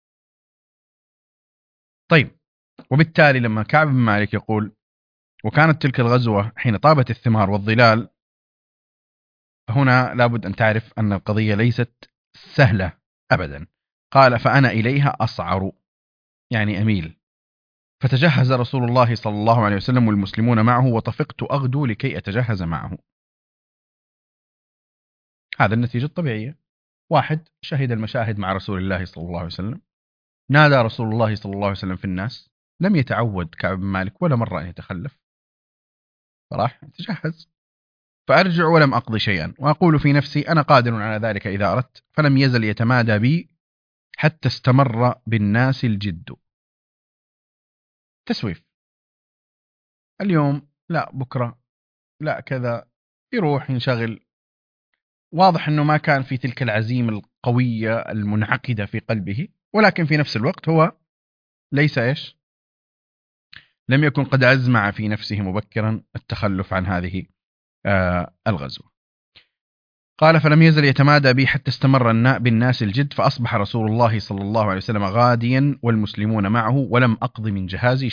طيب، وبالتالي لما كعب بن مالك يقول وكانت تلك الغزوة حين طابت الثمار والظلال، هنا لابد أن تعرف أن القضية ليست سهلة أبدا. قال فأنا إليها أصعر، يعني أميل. فتجهز رسول الله صلى الله عليه وسلم والمسلمون معه، وطفقت أغدو لكي أتجهز معه. هذا النتيجة الطبيعية. واحد شهد المشاهد مع رسول الله صلى الله عليه وسلم، نادى رسول الله صلى الله عليه وسلم في الناس، لم يتعود كعب بن مالك ولا مرة أن يتخلف، فراح يتجهز. فأرجع ولم أقضي شيئا، وأقول في نفسي أنا قادر على ذلك إذا أردت. فلم يزل يتمادى بي حتى استمر بالناس الجد. تسويف، اليوم لا، بكرة لا، كذا، يروح ينشغل. واضح أنه ما كان في تلك العزيمة القوية المنعقدة في قلبه، ولكن في نفس الوقت هو ليس إيش، لم يكن قد أزمع في نفسه مبكرا التخلف عن هذه الغزوة. قال فلم يزل يتمادى بي حتى استمر بالناس الجد، فأصبح رسول الله صلى الله عليه وسلم غاديا والمسلمون معه، ولم أقض من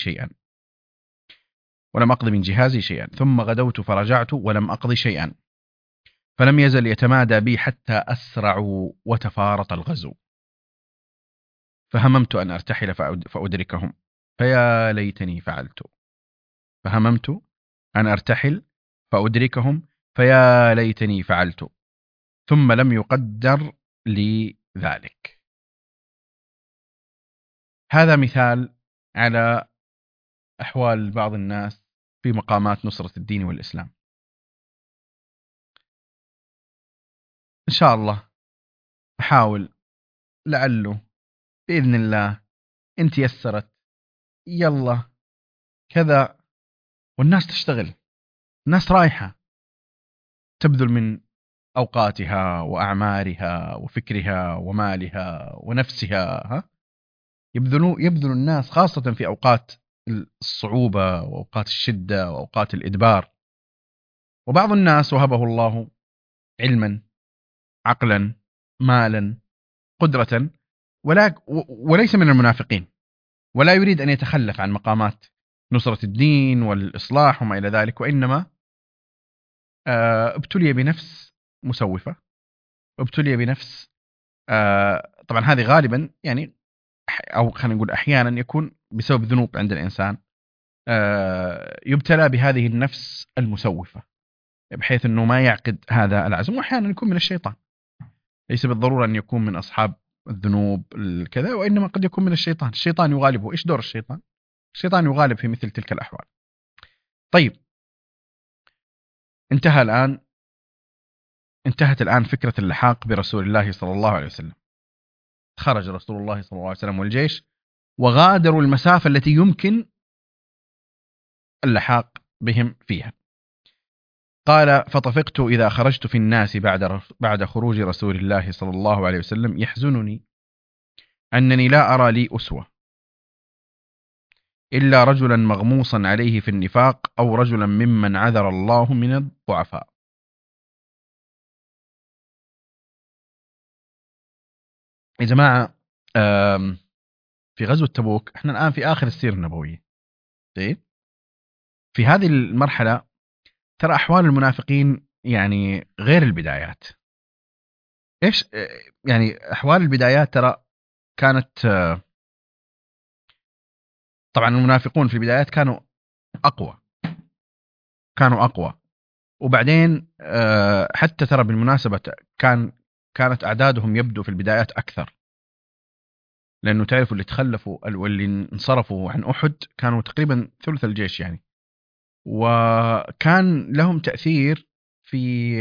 جهازي شيئا. ثم غدوت فرجعت ولم أقض شيئا، فلم يزل يتمادى بي حتى أسرعوا وتفارط الغزو. فهممت أن أرتحل فأدركهم، فيا ليتني فعلت. فهممت أن أرتحل فأدركهم، فيا ليتني فعلت، ثم لم يقدر لي ذلك. هذا مثال على أحوال بعض الناس في مقامات نصرة الدين والإسلام. إن شاء الله أحاول، لعله بإذن الله إن تيسرت، يلا كذا، والناس تشتغل. الناس رايحة تبذل من أوقاتها وأعمارها وفكرها ومالها ونفسها، يبذل الناس خاصة في أوقات الصعوبة وأوقات الشدة وأوقات الإدبار. وبعض الناس وهبه الله علما، عقلا، مالا، قدرة، وليس من المنافقين، ولا يريد أن يتخلف عن مقامات نصرة الدين والإصلاح وما إلى ذلك، وإنما ابتلي بنفس مسوفة، ابتلي بنفس طبعا هذه غالبا يعني، أو خلينا نقول أحيانا يكون بسبب ذنوب عند الإنسان، يبتلى بهذه النفس المسوفة بحيث أنه ما يعقد هذا العزم. وأحيانا يكون من الشيطان، ليس بالضرورة أن يكون من أصحاب الذنوب الكذا، وإنما قد يكون من الشيطان. الشيطان يغالبه. إيش دور الشيطان؟ الشيطان يغالب في مثل تلك الأحوال. طيب، انتهت الآن فكرة اللحاق برسول الله صلى الله عليه وسلم. خرج رسول الله صلى الله عليه وسلم والجيش وغادروا المسافة التي يمكن اللحاق بهم فيها. قال فطفقت إذا خرجت في الناس بعد خروج رسول الله صلى الله عليه وسلم يحزنني أنني لا أرى لي أسوة إلا رجلا مغموصا عليه في النفاق، أو رجلا ممن عذر الله من الضعفاء. يا جماعة، في غزوة تبوك احنا الآن في آخر السيرة النبوية. في هذه المرحلة ترى أحوال المنافقين يعني غير البدايات. ايش يعني احوال البدايات ترى كانت طبعا المنافقون في البدايات اقوى كانوا اقوى. وبعدين حتى ترى بالمناسبة كانت أعدادهم يبدو في البدايات أكثر، لأنه تعرفوا اللي تخلفوا واللي انصرفوا عن أحد كانوا تقريبا ثلث الجيش يعني. وكان لهم تأثير في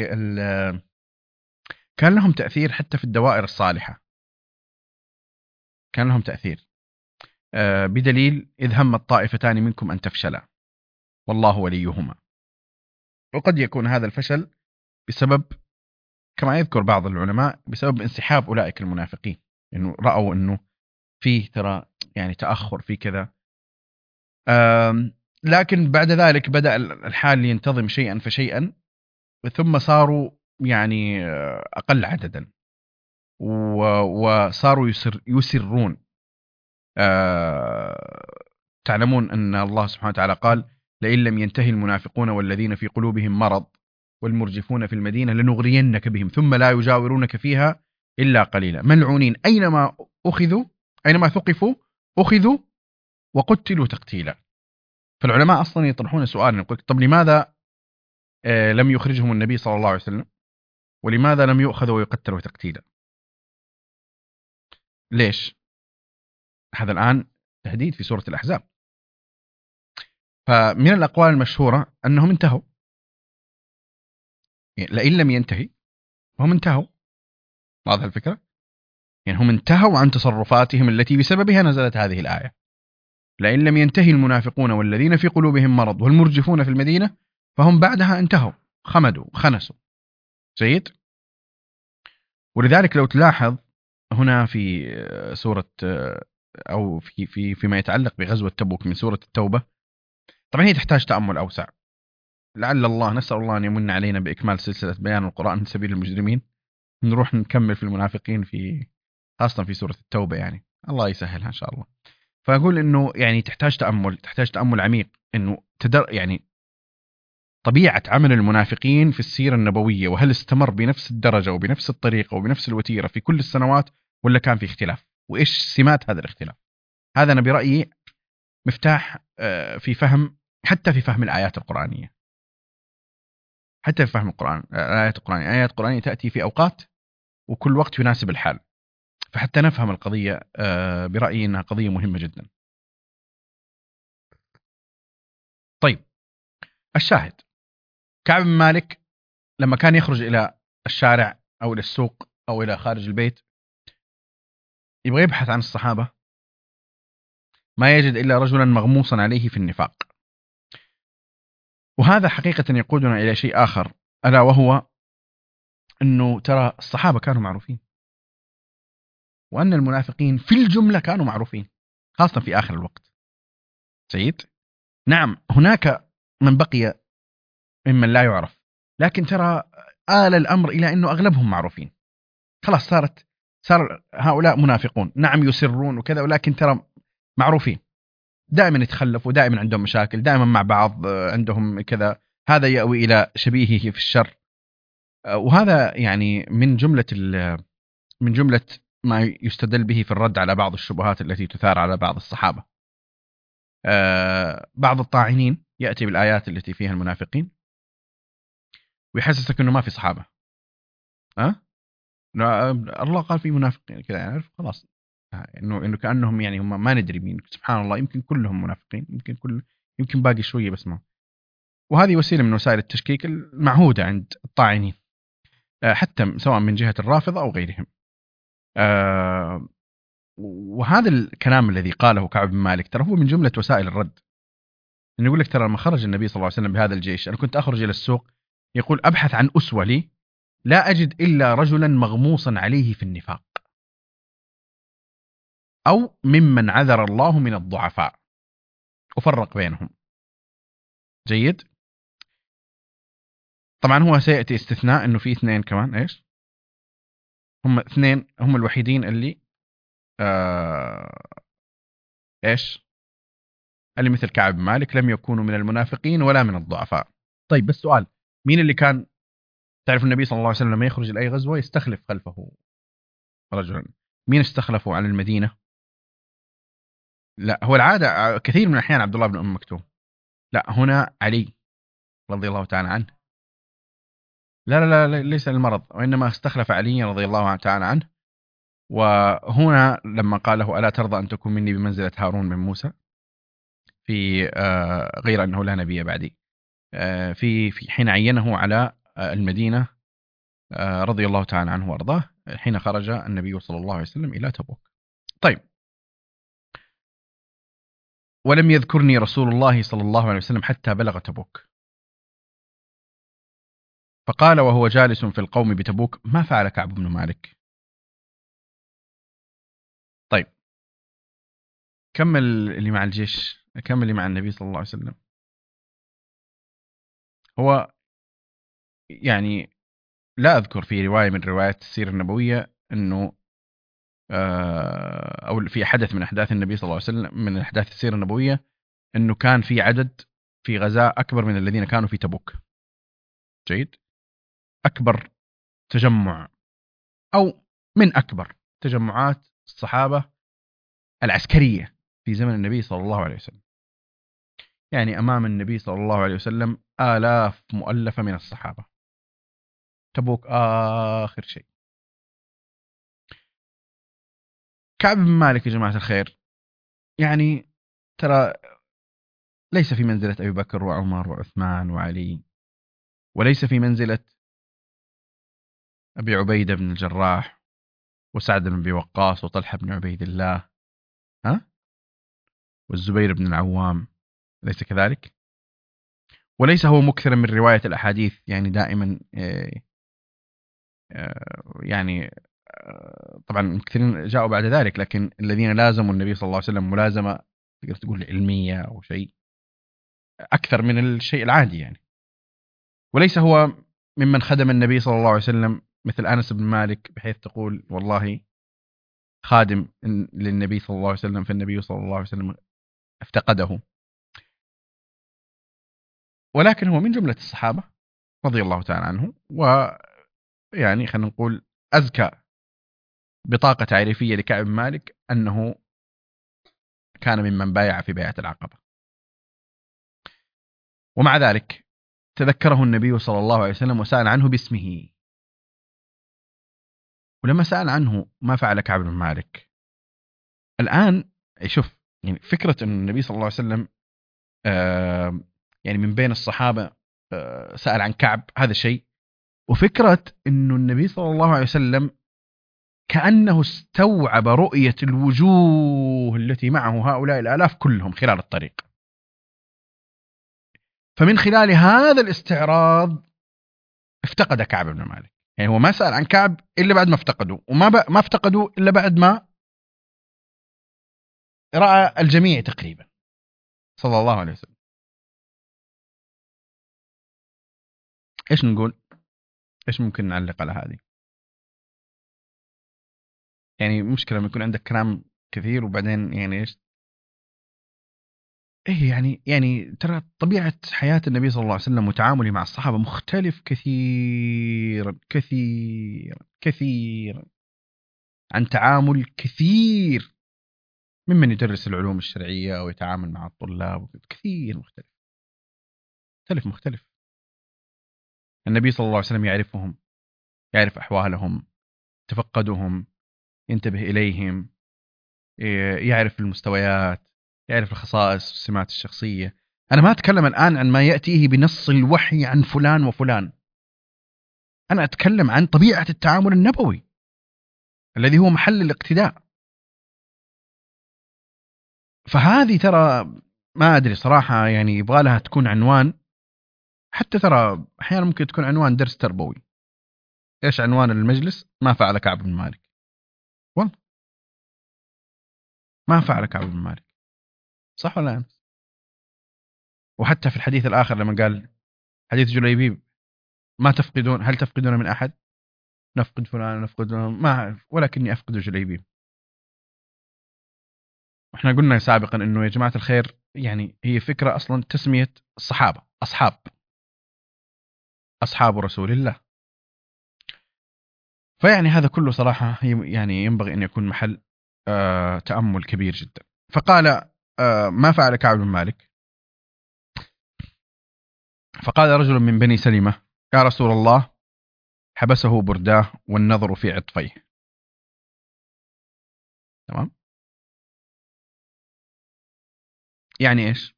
كان لهم تأثير حتى في الدوائر الصالحة، كان لهم تأثير بدليل إذ هم الطائفتان منكم أن تفشلا والله وليهما. وقد يكون هذا الفشل بسبب، كما يذكر بعض العلماء، بسبب انسحاب أولئك المنافقين، إنه رأوا إنه فيه ترى يعني تأخر في كذا. لكن بعد ذلك بدأ الحال ينتظم شيئا فشيئا، ثم صاروا يعني أقل عددا، وصاروا يسرون. تعلمون أن الله سبحانه وتعالى قال: لئن لم ينتهي المنافقون والذين في قلوبهم مرض والمرجفون في المدينة لنغرينك بهم ثم لا يجاورونك فيها إلا قليلا ملعونين أينما ثقفوا أخذوا وقتلوا تقتيلا. فالعلماء أصلا يطرحون سؤال، يقول طب لماذا لم يخرجهم النبي صلى الله عليه وسلم، ولماذا لم يؤخذوا ويقتلوا تقتيلا؟ ليش؟ هذا الآن تهديد في سورة الأحزاب. فمن الأقوال المشهورة أنهم انتهوا، يعني لئن لم ينتهي هم انتهوا. واضح الفكرة؟ يعني هم انتهوا عن تصرفاتهم التي بسببها نزلت هذه الآية. لئن لم ينتهي المنافقون والذين في قلوبهم مرض والمرجفون في المدينة فهم بعدها انتهوا، خمدوا خنسوا. جيد. ولذلك لو تلاحظ هنا في سورة أو فيما يتعلق بغزوة تبوك من سورة التوبة، طبعا هي تحتاج تأمل أوسع. لعل الله، نسأل الله أن يمن علينا بإكمال سلسلة بيان القرآن من سبيل المجرمين، نروح نكمل في المنافقين خاصة في سورة التوبة، يعني الله يسهلها إن شاء الله. فأقول إنه يعني تحتاج تأمل عميق، إنه يعني طبيعة عمل المنافقين في السيرة النبوية، وهل استمر بنفس الدرجة وبنفس الطريقة وبنفس الوتيرة في كل السنوات، ولا كان في اختلاف، وإيش سمات هذا الاختلاف. هذا أنا برأيي مفتاح في فهم، حتى في فهم الآيات القرآنية، حتى في فهم القرآن. الآيات القرآنية تأتي في أوقات وكل وقت يناسب الحال، فحتى نفهم القضية برأيي أنها قضية مهمة جدا. طيب، الشاهد كعب بن مالك لما كان يخرج إلى الشارع أو إلى السوق أو إلى خارج البيت يبغى يبحث عن الصحابة، ما يجد إلا رجلا مغموصا عليه في النفاق. وهذا حقيقة يقودنا إلى شيء آخر، ألا وهو أنه ترى الصحابة كانوا معروفين، وأن المنافقين في الجملة كانوا معروفين، خاصة في آخر الوقت. جيد. نعم هناك من بقي ممن لا يعرف، لكن ترى آل الأمر إلى أنه أغلبهم معروفين. خلاص صار هؤلاء منافقون، نعم يسرون وكذا، ولكن ترى معروفين، دائما يتخلفوا، دائما عندهم مشاكل، دائما مع بعض عندهم كذا، هذا يأوي إلى شبيهه في الشر. وهذا يعني من جملة ما يستدل به في الرد على بعض الشبهات التي تثار على بعض الصحابة. بعض الطاعنين يأتي بالآيات التي فيها المنافقين ويحسسك أنه ما في صحابة. الله قال في منافقين كذا، يعني خلاص انه كانهم يعني هم ما ندري مين. سبحان الله، يمكن كلهم منافقين، يمكن باقي شويه بس ما. وهذه وسيله من وسائل التشكيك المعهوده عند الطاعنين، حتى سواء من جهه الرافضه او غيرهم. وهذا الكلام الذي قاله كعب بن مالك ترى هو من جمله وسائل الرد. انه يقول لك ترى لما خرج النبي صلى الله عليه وسلم بهذا الجيش انا كنت اخرج الى السوق، يقول ابحث عن اسوه لي، لا اجد الا رجلا مغموصا عليه في النفاق، أو ممن عذر الله من الضعفاء وفرق بينهم. جيد. طبعا هو سيأتي استثناء أنه في اثنين كمان، إيش هم اثنين، هم الوحيدين اللي إيش اللي مثل كعب بن مالك لم يكونوا من المنافقين ولا من الضعفاء. طيب بس سؤال، مين اللي كان تعرف النبي صلى الله عليه وسلم لما يخرج لأي غزوة يستخلف خلفه رجلا. مين استخلفوا على المدينة؟ لا، هو العادة كثير من الأحيان عبد الله بن أم مكتوم. لا، هنا علي رضي الله تعالى عنه. لا لا لا، ليس المرض، وإنما استخلف علي رضي الله تعالى عنه. وهنا لما قال له ألا ترضى أن تكون مني بمنزلة هارون من موسى، في غير أنه لا نبي بعدي، في حين عينه على المدينة رضي الله تعالى عنه وأرضاه حين خرج النبي صلى الله عليه وسلم إلى تبوك. طيب، ولم يذكرني رسول الله صلى الله عليه وسلم حتى بلغ تبوك، فقال وهو جالس في القوم بتبوك ما فعل كعب بن مالك. طيب، كمل اللي مع الجيش، كمل اللي مع النبي صلى الله عليه وسلم. هو يعني لا أذكر في رواية من روايات السيرة النبوية أنه أو في حدث من أحداث النبي صلى الله عليه وسلم من أحداث السيرة النبوية أنه كان في عدد في غزاء أكبر من الذين كانوا في تبوك. جيد. أكبر تجمع أو من أكبر تجمعات الصحابة العسكرية في زمن النبي صلى الله عليه وسلم. يعني أمام النبي صلى الله عليه وسلم آلاف مؤلفة من الصحابة. تبوك آخر شيء. كعب بن مالك يا جماعة الخير، يعني ترى ليس في منزلة أبي بكر وعمر وعثمان وعلي، وليس في منزلة أبي عبيدة بن الجراح وسعد بن أبي وقاص وطلحة بن عبيد الله، ها، والزبير بن العوام، ليس كذلك. وليس هو مكثرا من رواية الأحاديث، يعني دائما يعني طبعا المكثرين جاءوا بعد ذلك، لكن الذين لازموا النبي صلى الله عليه وسلم ملازمة تقدر تقول علمية أو شيء أكثر من الشيء العادي يعني. وليس هو ممن خدم النبي صلى الله عليه وسلم مثل أنس بن مالك بحيث تقول والله خادم للنبي صلى الله عليه وسلم فالنبي صلى الله عليه وسلم افتقده، ولكن هو من جملة الصحابة رضي الله تعالى عنه، ويعني خلينا نقول أزكى بطاقة تعريفية لكعب بن مالك أنه كان ممن بايع في بيعة العقبة. ومع ذلك تذكره النبي صلى الله عليه وسلم وسأل عنه باسمه. ولما سأل عنه ما فعل كعب بن مالك، الآن شوف يعني فكرة أن النبي صلى الله عليه وسلم يعني من بين الصحابة سأل عن كعب، هذا شيء. وفكرة أنه النبي صلى الله عليه وسلم كأنه استوعب رؤية الوجوه التي معه هؤلاء الآلاف كلهم خلال الطريق، فمن خلال هذا الاستعراض افتقد كعب بن مالك. يعني هو ما سأل عن كعب إلا بعد ما افتقدوا، وما ما افتقدوا إلا بعد ما رأى الجميع تقريبا صلى الله عليه وسلم. إيش نقول؟ إيش ممكن نعلق على هذه؟ يعني مشكلة لما يكون عندك كلام كثير وبعدين يعني إيش؟ إيه يعني ترى طبيعة حياة النبي صلى الله عليه وسلم وتعامله مع الصحابة مختلف كثيرا كثيرا كثيرا عن تعامل كثير ممن يدرس العلوم الشرعية أو يتعامل مع الطلاب. كثير مختلف. النبي صلى الله عليه وسلم يعرفهم، يعرف أحوالهم، تفقدهم، ينتبه إليهم، يعرف المستويات، يعرف الخصائص والسمات الشخصية. أنا ما أتكلم الآن عن ما يأتيه بنص الوحي عن فلان وفلان، أنا أتكلم عن طبيعة التعامل النبوي الذي هو محل الاقتداء. فهذه ترى ما أدري صراحة، يعني يبغى لها تكون عنوان، حتى ترى أحيانا ممكن تكون عنوان درس تربوي. إيش عنوان المجلس؟ ما فعل كعب بن مالك. والله ما فعل كعب بن مالك، صح ولا لا؟ وحتى في الحديث الآخر لما قال حديث جليبيب ما تفقدون، هل تفقدون من أحد؟ نفقد فلان نفقد فلان، ما أعرف ولكني أفقد جليبيب. وإحنا قلنا سابقا إنه يا جماعة الخير يعني هي فكرة أصلا تسمية الصحابة أصحاب رسول الله فيعني هذا كله صراحة يعني ينبغي أن يكون محل تأمل كبير جدا. فقال ما فعل كعب بن مالك؟ فقال رجل من بني سلمة يا رسول الله حبسه برداه والنظر في عطفيه. تمام، يعني إيش؟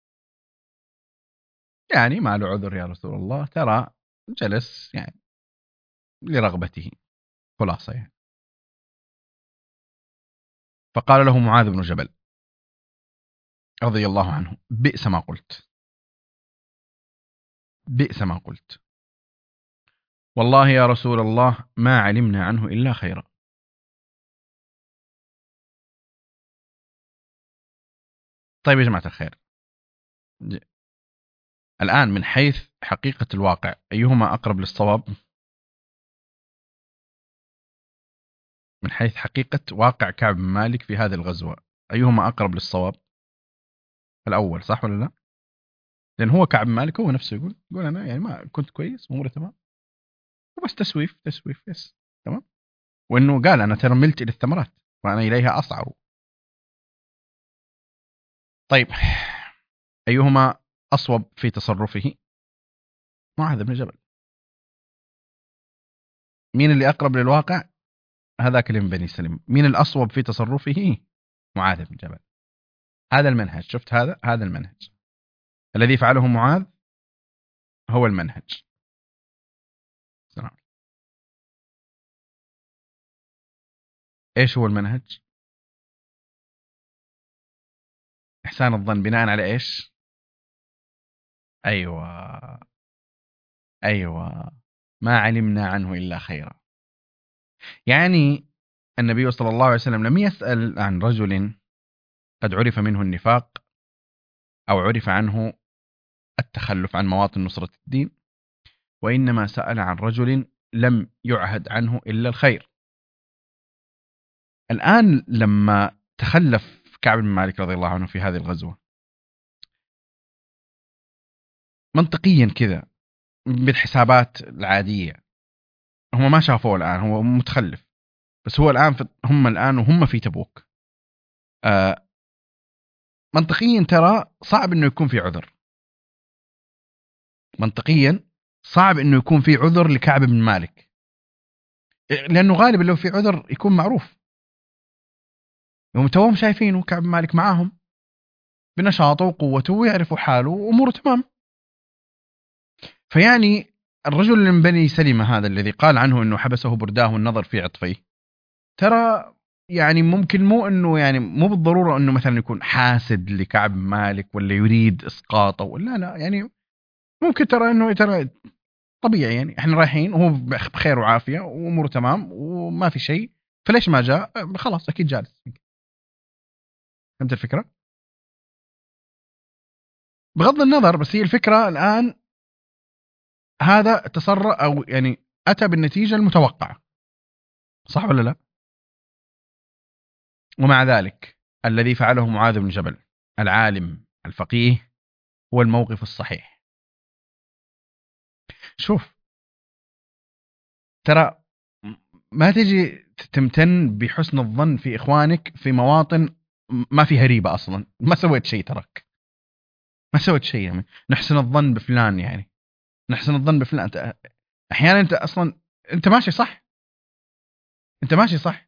يعني ما له عذر يا رسول الله، ترى جلس يعني لرغبته، خلاصة يعني. فقال له معاذ بن جبل رضي الله عنه بئس ما قلت، بئس ما قلت، والله يا رسول الله ما علمنا عنه إلا خيرا. طيب يا جماعة الخير، الآن من حيث حقيقة الواقع أيهما أقرب للصواب؟ من حيث حقيقة واقع كعب بن مالك في هذه الغزوة أيهما أقرب للصواب؟ الأول، صح ولا لا؟ لأن هو كعب بن مالك هو نفسه يقول أنا يعني ما كنت كويس أموري تمام، وبس تسويف يس تمام. وإنه قال أنا ترى ملت إلى الثمرات وأنا إليها أصعر. طيب أيهما أصوب في تصرفه؟ معاذ بن جبل. مين اللي أقرب للواقع؟ هذاك اللي من بني سلم. مين الأصوب في تصرفه؟ معاذ بن جبل. هذا المنهج، شفت هذا المنهج الذي فعله معاذ هو المنهج. سلام. إيش هو المنهج؟ إحسان الظن بناء على إيش؟ أيوة، أيوة، ما علمنا عنه إلا خيرا. يعني النبي صلى الله عليه وسلم لم يسأل عن رجل قد عرف منه النفاق أو عرف عنه التخلف عن مواطن نصرة الدين، وإنما سأل عن رجل لم يعهد عنه إلا الخير. الآن لما تخلف كعب بن مالك رضي الله عنه في هذه الغزوة، منطقيا كذا بالحسابات العادية هم ما شافوه الآن، هو متخلف، بس هو الآن هم الآن وهم في تبوك. منطقيا ترى صعب إنه يكون في عذر، منطقيا صعب إنه يكون في عذر لكعب بن مالك، لأنه غالبا لو في عذر يكون معروف. هم توهم شايفينه كعب بن مالك معاهم بنشاطه وقوته ويعرفوا حاله وأموره تمام. فيعني الرجل من بني سلمة هذا الذي قال عنه أنه حبسه برداه النظر في عطفيه، ترى يعني ممكن مو أنه يعني مو بالضرورة أنه مثلا يكون حاسد لكعب مالك ولا يريد إسقاطه ولا لا، يعني ممكن ترى أنه ترى طبيعي، يعني احنا رايحين وهو بخير وعافية وأموره تمام وما في شيء، فليش ما جاء؟ خلاص أكيد جالس. فهمت الفكرة؟ بغض النظر، بس هي الفكرة الآن هذا تصرف أو يعني أتى بالنتيجة المتوقعة، صح ولا لا؟ ومع ذلك الذي فعله معاذ بن جبل العالم الفقيه هو الموقف الصحيح. شوف، ترى ما تجي تمتن بحسن الظن في إخوانك في مواطن ما فيها ريبة أصلا، ما سويت شيء، ترك ما سويت شيء، يعني نحسن الظن بفلان، يعني نحسن الظن بفلان. أنت أحيانا أنت أصلا أنت ماشي صح، أنت ماشي صح،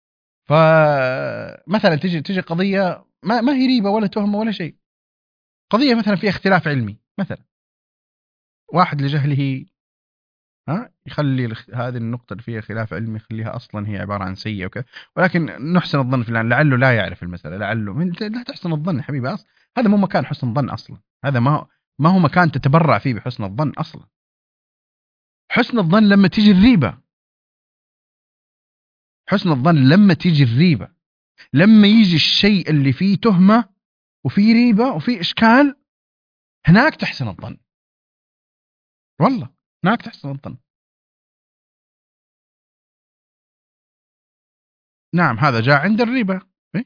فمثلا تجي قضية ما هي ريبة ولا تهمة ولا شيء، قضية مثلا فيها اختلاف علمي، مثلا واحد لجهله يخلي هذه النقطة اللي فيها خلاف علمي يخليها أصلا هي عبارة عن سيئة وكذا، ولكن نحسن الظن في الآن لعله لا يعرف المسألة، لعله أنت لا تحسن الظن يا حبيبي، أصلا هذا مو مكان حسن ظن أصلا، هذا ما هو مكان تتبرع فيه بحسن الظن أصلا. حسن الظن لما تيجي الريبة، حسن الظن لما تيجي الريبة، لما يجي الشيء اللي فيه تهمة وفيه ريبة وفيه إشكال، هناك تحسن الظن، والله هناك تحسن الظن. نعم هذا جاء عند الريبة. إيه؟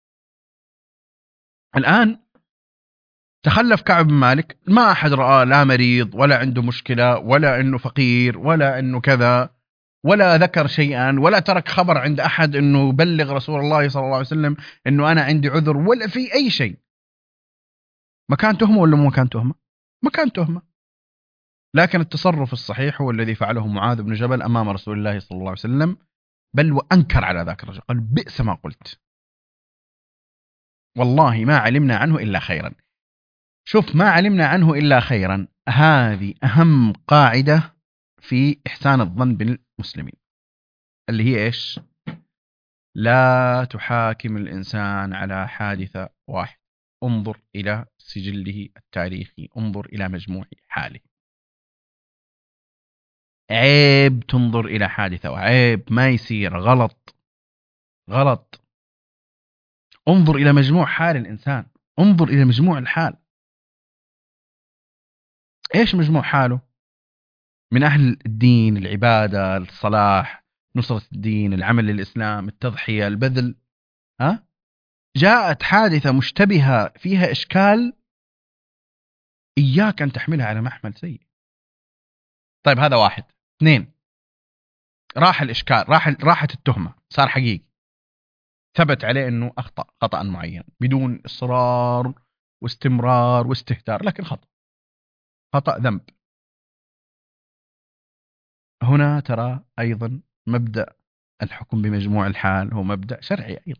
الآن تخلف كعب بن مالك، ما أحد رآه لا مريض ولا عنده مشكلة ولا أنه فقير ولا أنه كذا، ولا ذكر شيئا ولا ترك خبر عند أحد أنه بلغ رسول الله صلى الله عليه وسلم أنه أنا عندي عذر ولا في أي شيء. مكان تهمة ولا مو مكان تهمة؟ مكان تهمة. لكن التصرف الصحيح هو الذي فعله معاذ بن جبل أمام رسول الله صلى الله عليه وسلم، بل وأنكر على ذاك الرجل، قال بئس ما قلت، والله ما علمنا عنه إلا خيرا. شوف، ما علمنا عنه إلا خيرا هذه أهم قاعدة في إحسان الظن بالمسلمين، اللي هي إيش؟ لا تحاكم الإنسان على حادثة واحد، انظر إلى سجله التاريخي، انظر إلى مجموع حاله. عيب تنظر إلى حادثة، وعيب ما يصير، غلط. انظر إلى مجموع حال الإنسان، انظر إلى مجموع الحال. إيش مجموع حاله؟ من أهل الدين، العبادة، الصلاح، نصرة الدين، العمل للإسلام، التضحية، البذل. ها؟ جاءت حادثة مشتبهة فيها إشكال، إياك أن تحملها على محمل سيء. طيب هذا واحد. اثنين، راح الإشكال، راحت التهمة، صار حقيقي، ثبت عليه أنه أخطأ خطأ معين بدون إصرار واستمرار واستهتار، لكن خطأ ذنب. هنا ترى أيضا مبدأ الحكم بمجموع الحال هو مبدأ شرعي أيضا.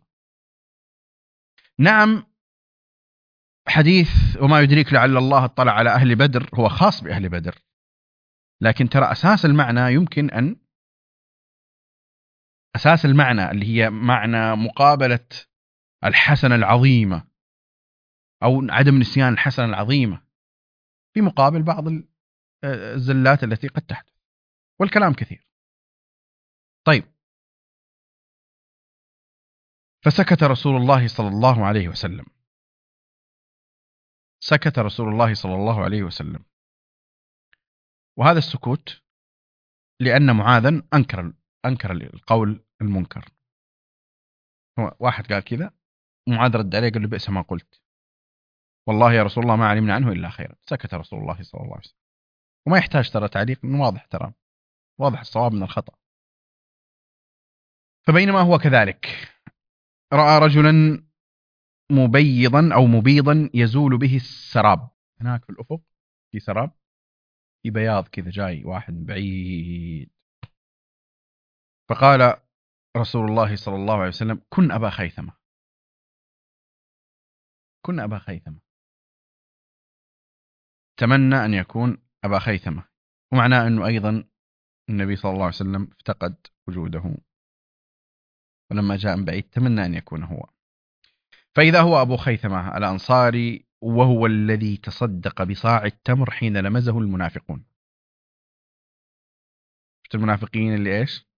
نعم، حديث وما يدريك لعل الله اطلع على أهل بدر هو خاص بأهل بدر، لكن ترى أساس المعنى اللي هي معنى مقابلة الحسنة العظيمة أو عدم نسيان الحسنة العظيمة في مقابل بعض الزلات التي قد تحدث، والكلام كثير. طيب، فسكت رسول الله صلى الله عليه وسلم، سكت رسول الله صلى الله عليه وسلم. وهذا السكوت لأن معاذا أنكر القول المنكر. هو واحد قال كذا، معاذ رد عليه قال له بئس ما قلت، والله يا رسول الله ما علمنا عنه إلا خيرا. سكت رسول الله صلى الله عليه وسلم، وما يحتاج ترى تعليق، واضح، ترى واضح الصواب من الخطأ. فبينما هو كذلك رأى رجلا مبيضا يزول به السراب. هناك في الأفق في سراب، في بياض كذا جاي واحد بعيد. فقال رسول الله صلى الله عليه وسلم كن أبا خيثمة، كن أبا خيثمة. تمنى أن يكون أبا خيثمة، ومعناه أنه أيضا النبي صلى الله عليه وسلم افتقد وجوده، ولما جاء من بعيد تمنى أن يكون هو. فإذا هو أبو خيثمة الأنصاري، وهو الذي تصدق بصاع التمر حين لمزه المنافقون. شفت المنافقين اللي إيش؟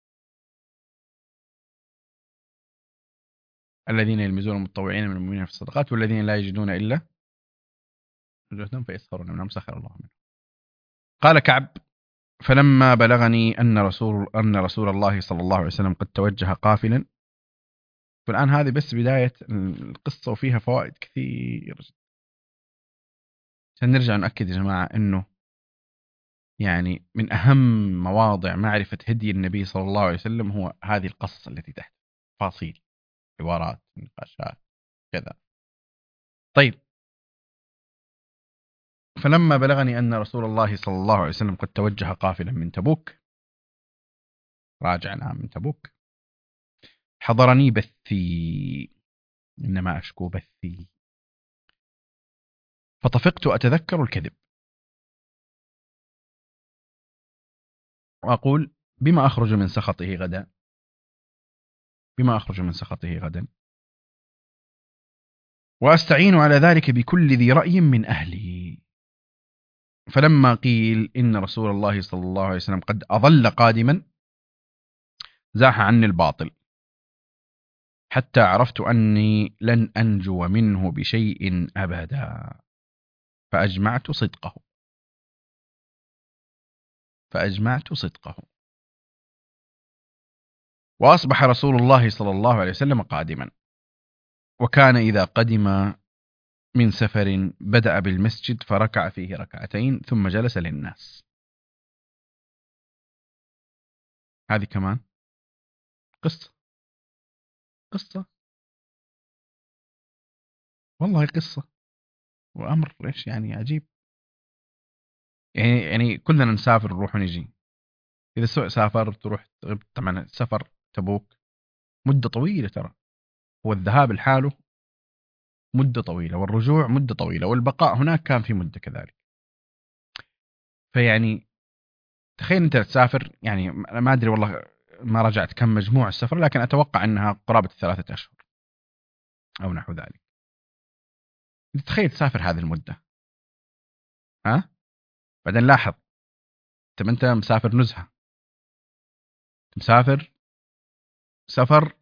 الذين يلمزون المتطوعين من المؤمنين في الصدقات والذين لا يجدون إلا جهدهم فيسخرون منهم سخر الله منهم. قال كعب فلما بلغني أن رسول الله صلى الله عليه وسلم قد توجه قافلا. والآن هذه بس بداية القصة وفيها فوائد كثير جدا. سنرجع نأكد يا جماعة أنه يعني من أهم مواضع معرفة هدي النبي صلى الله عليه وسلم هو هذه القصص التي تحت، تفاصيل، حوارات، نقاشات، كذا. طيب، فلما بلغني أن رسول الله صلى الله عليه وسلم قد توجه قافلا من تبوك، راجع نعم من تبوك، حضرني بثي، إنما أشكو بثي، فطفقت أتذكر الكذب وأقول بما أخرج من سخطه غدا، بما أخرج من سخطه غدا، وأستعين على ذلك بكل ذي رأي من أهلي. فلما قيل إن رسول الله صلى الله عليه وسلم قد أظل قادما زاح عني الباطل حتى عرفت أني لن أنجو منه بشيء أبدا، فأجمعت صدقه. وأصبح رسول الله صلى الله عليه وسلم قادما، وكان إذا قدم من سفر بدأ بالمسجد فركع فيه ركعتين ثم جلس للناس. هذه كمان قصة والله قصة، وأمر إيش يعني عجيب. يعني كلنا نسافر نروح ونجي. إذا سافرت تروح غبت، طبعا السفر تبوك مدة طويلة ترى، والذهاب لحاله مدة طويلة، والرجوع مدة طويلة، والبقاء هناك كان في مدة كذلك. فيعني تخيل أنت تسافر، يعني أنا ما أدري والله ما رجعت كم مجموع السفر، لكن أتوقع أنها قرابة 3 أشهر أو نحو ذلك. تخيل تسافر هذه المدة، ها؟ بعدين لاحظ، أنت مسافر نزهة، مسافر سفر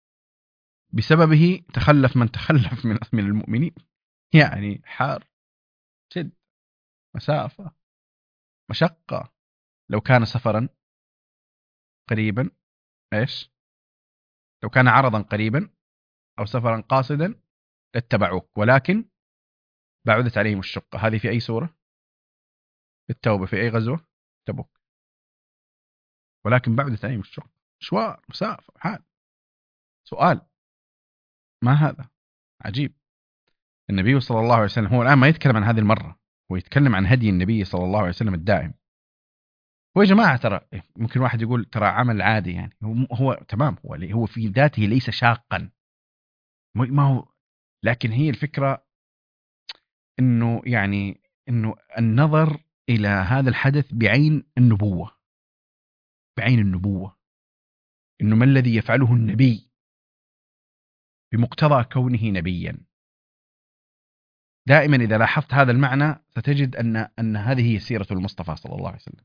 بسببه تخلف من تخلف من المؤمنين، يعني حار جد، مسافة، مشقة. لو كان سفرا قريبا إيش؟ لو كان عرضا قريبا أو سفرا قاصدا لاتبعوك، ولكن بعدت عليهم الشقة. هذه في أي سورة؟ في التوبة. في أي غزوة؟ تبوك. ولكن بعدت عليهم الشقة، مشوار، مسافة، حال. سؤال، ما هذا عجيب؟ النبي صلى الله عليه وسلم هو الآن ما يتكلم عن هذه المرة، هو يتكلم عن هدي النبي صلى الله عليه وسلم الدائم. هو يا جماعة ترى ممكن واحد يقول ترى عمل عادي، يعني هو تمام، هو في ذاته ليس شاقا، ما هو. لكن هي الفكرة انه يعني انه النظر الى هذا الحدث بعين النبوة، بعين النبوة، انه ما الذي يفعله النبي بمقتضى كونه نبيا. دائما اذا لاحظت هذا المعنى ستجد ان هذه هي سيرة المصطفى صلى الله عليه وسلم.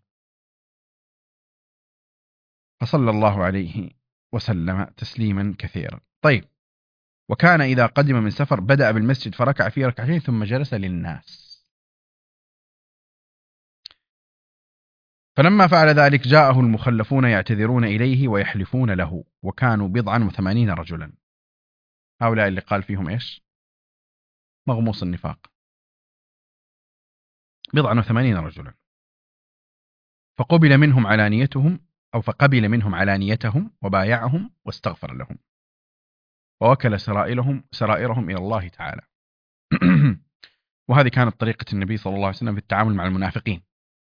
فصلى الله عليه وسلم تسليما كثيرا. طيب، وكان إذا قدم من سفر بدأ بالمسجد فركع فيه ركعتين ثم جلس للناس. فلما فعل ذلك جاءه المخلفون يعتذرون إليه ويحلفون له، وكانوا 80 رجلا. هؤلاء اللي قال فيهم إيش؟ مغموس النفاق. 80 رجلا. فقبل منهم علانيتهم، أو فقبل منهم علانيتهم وبايعهم واستغفر لهم، ووكل سرائرهم إلى الله تعالى. وهذه كانت طريقة النبي صلى الله عليه وسلم في التعامل مع المنافقين،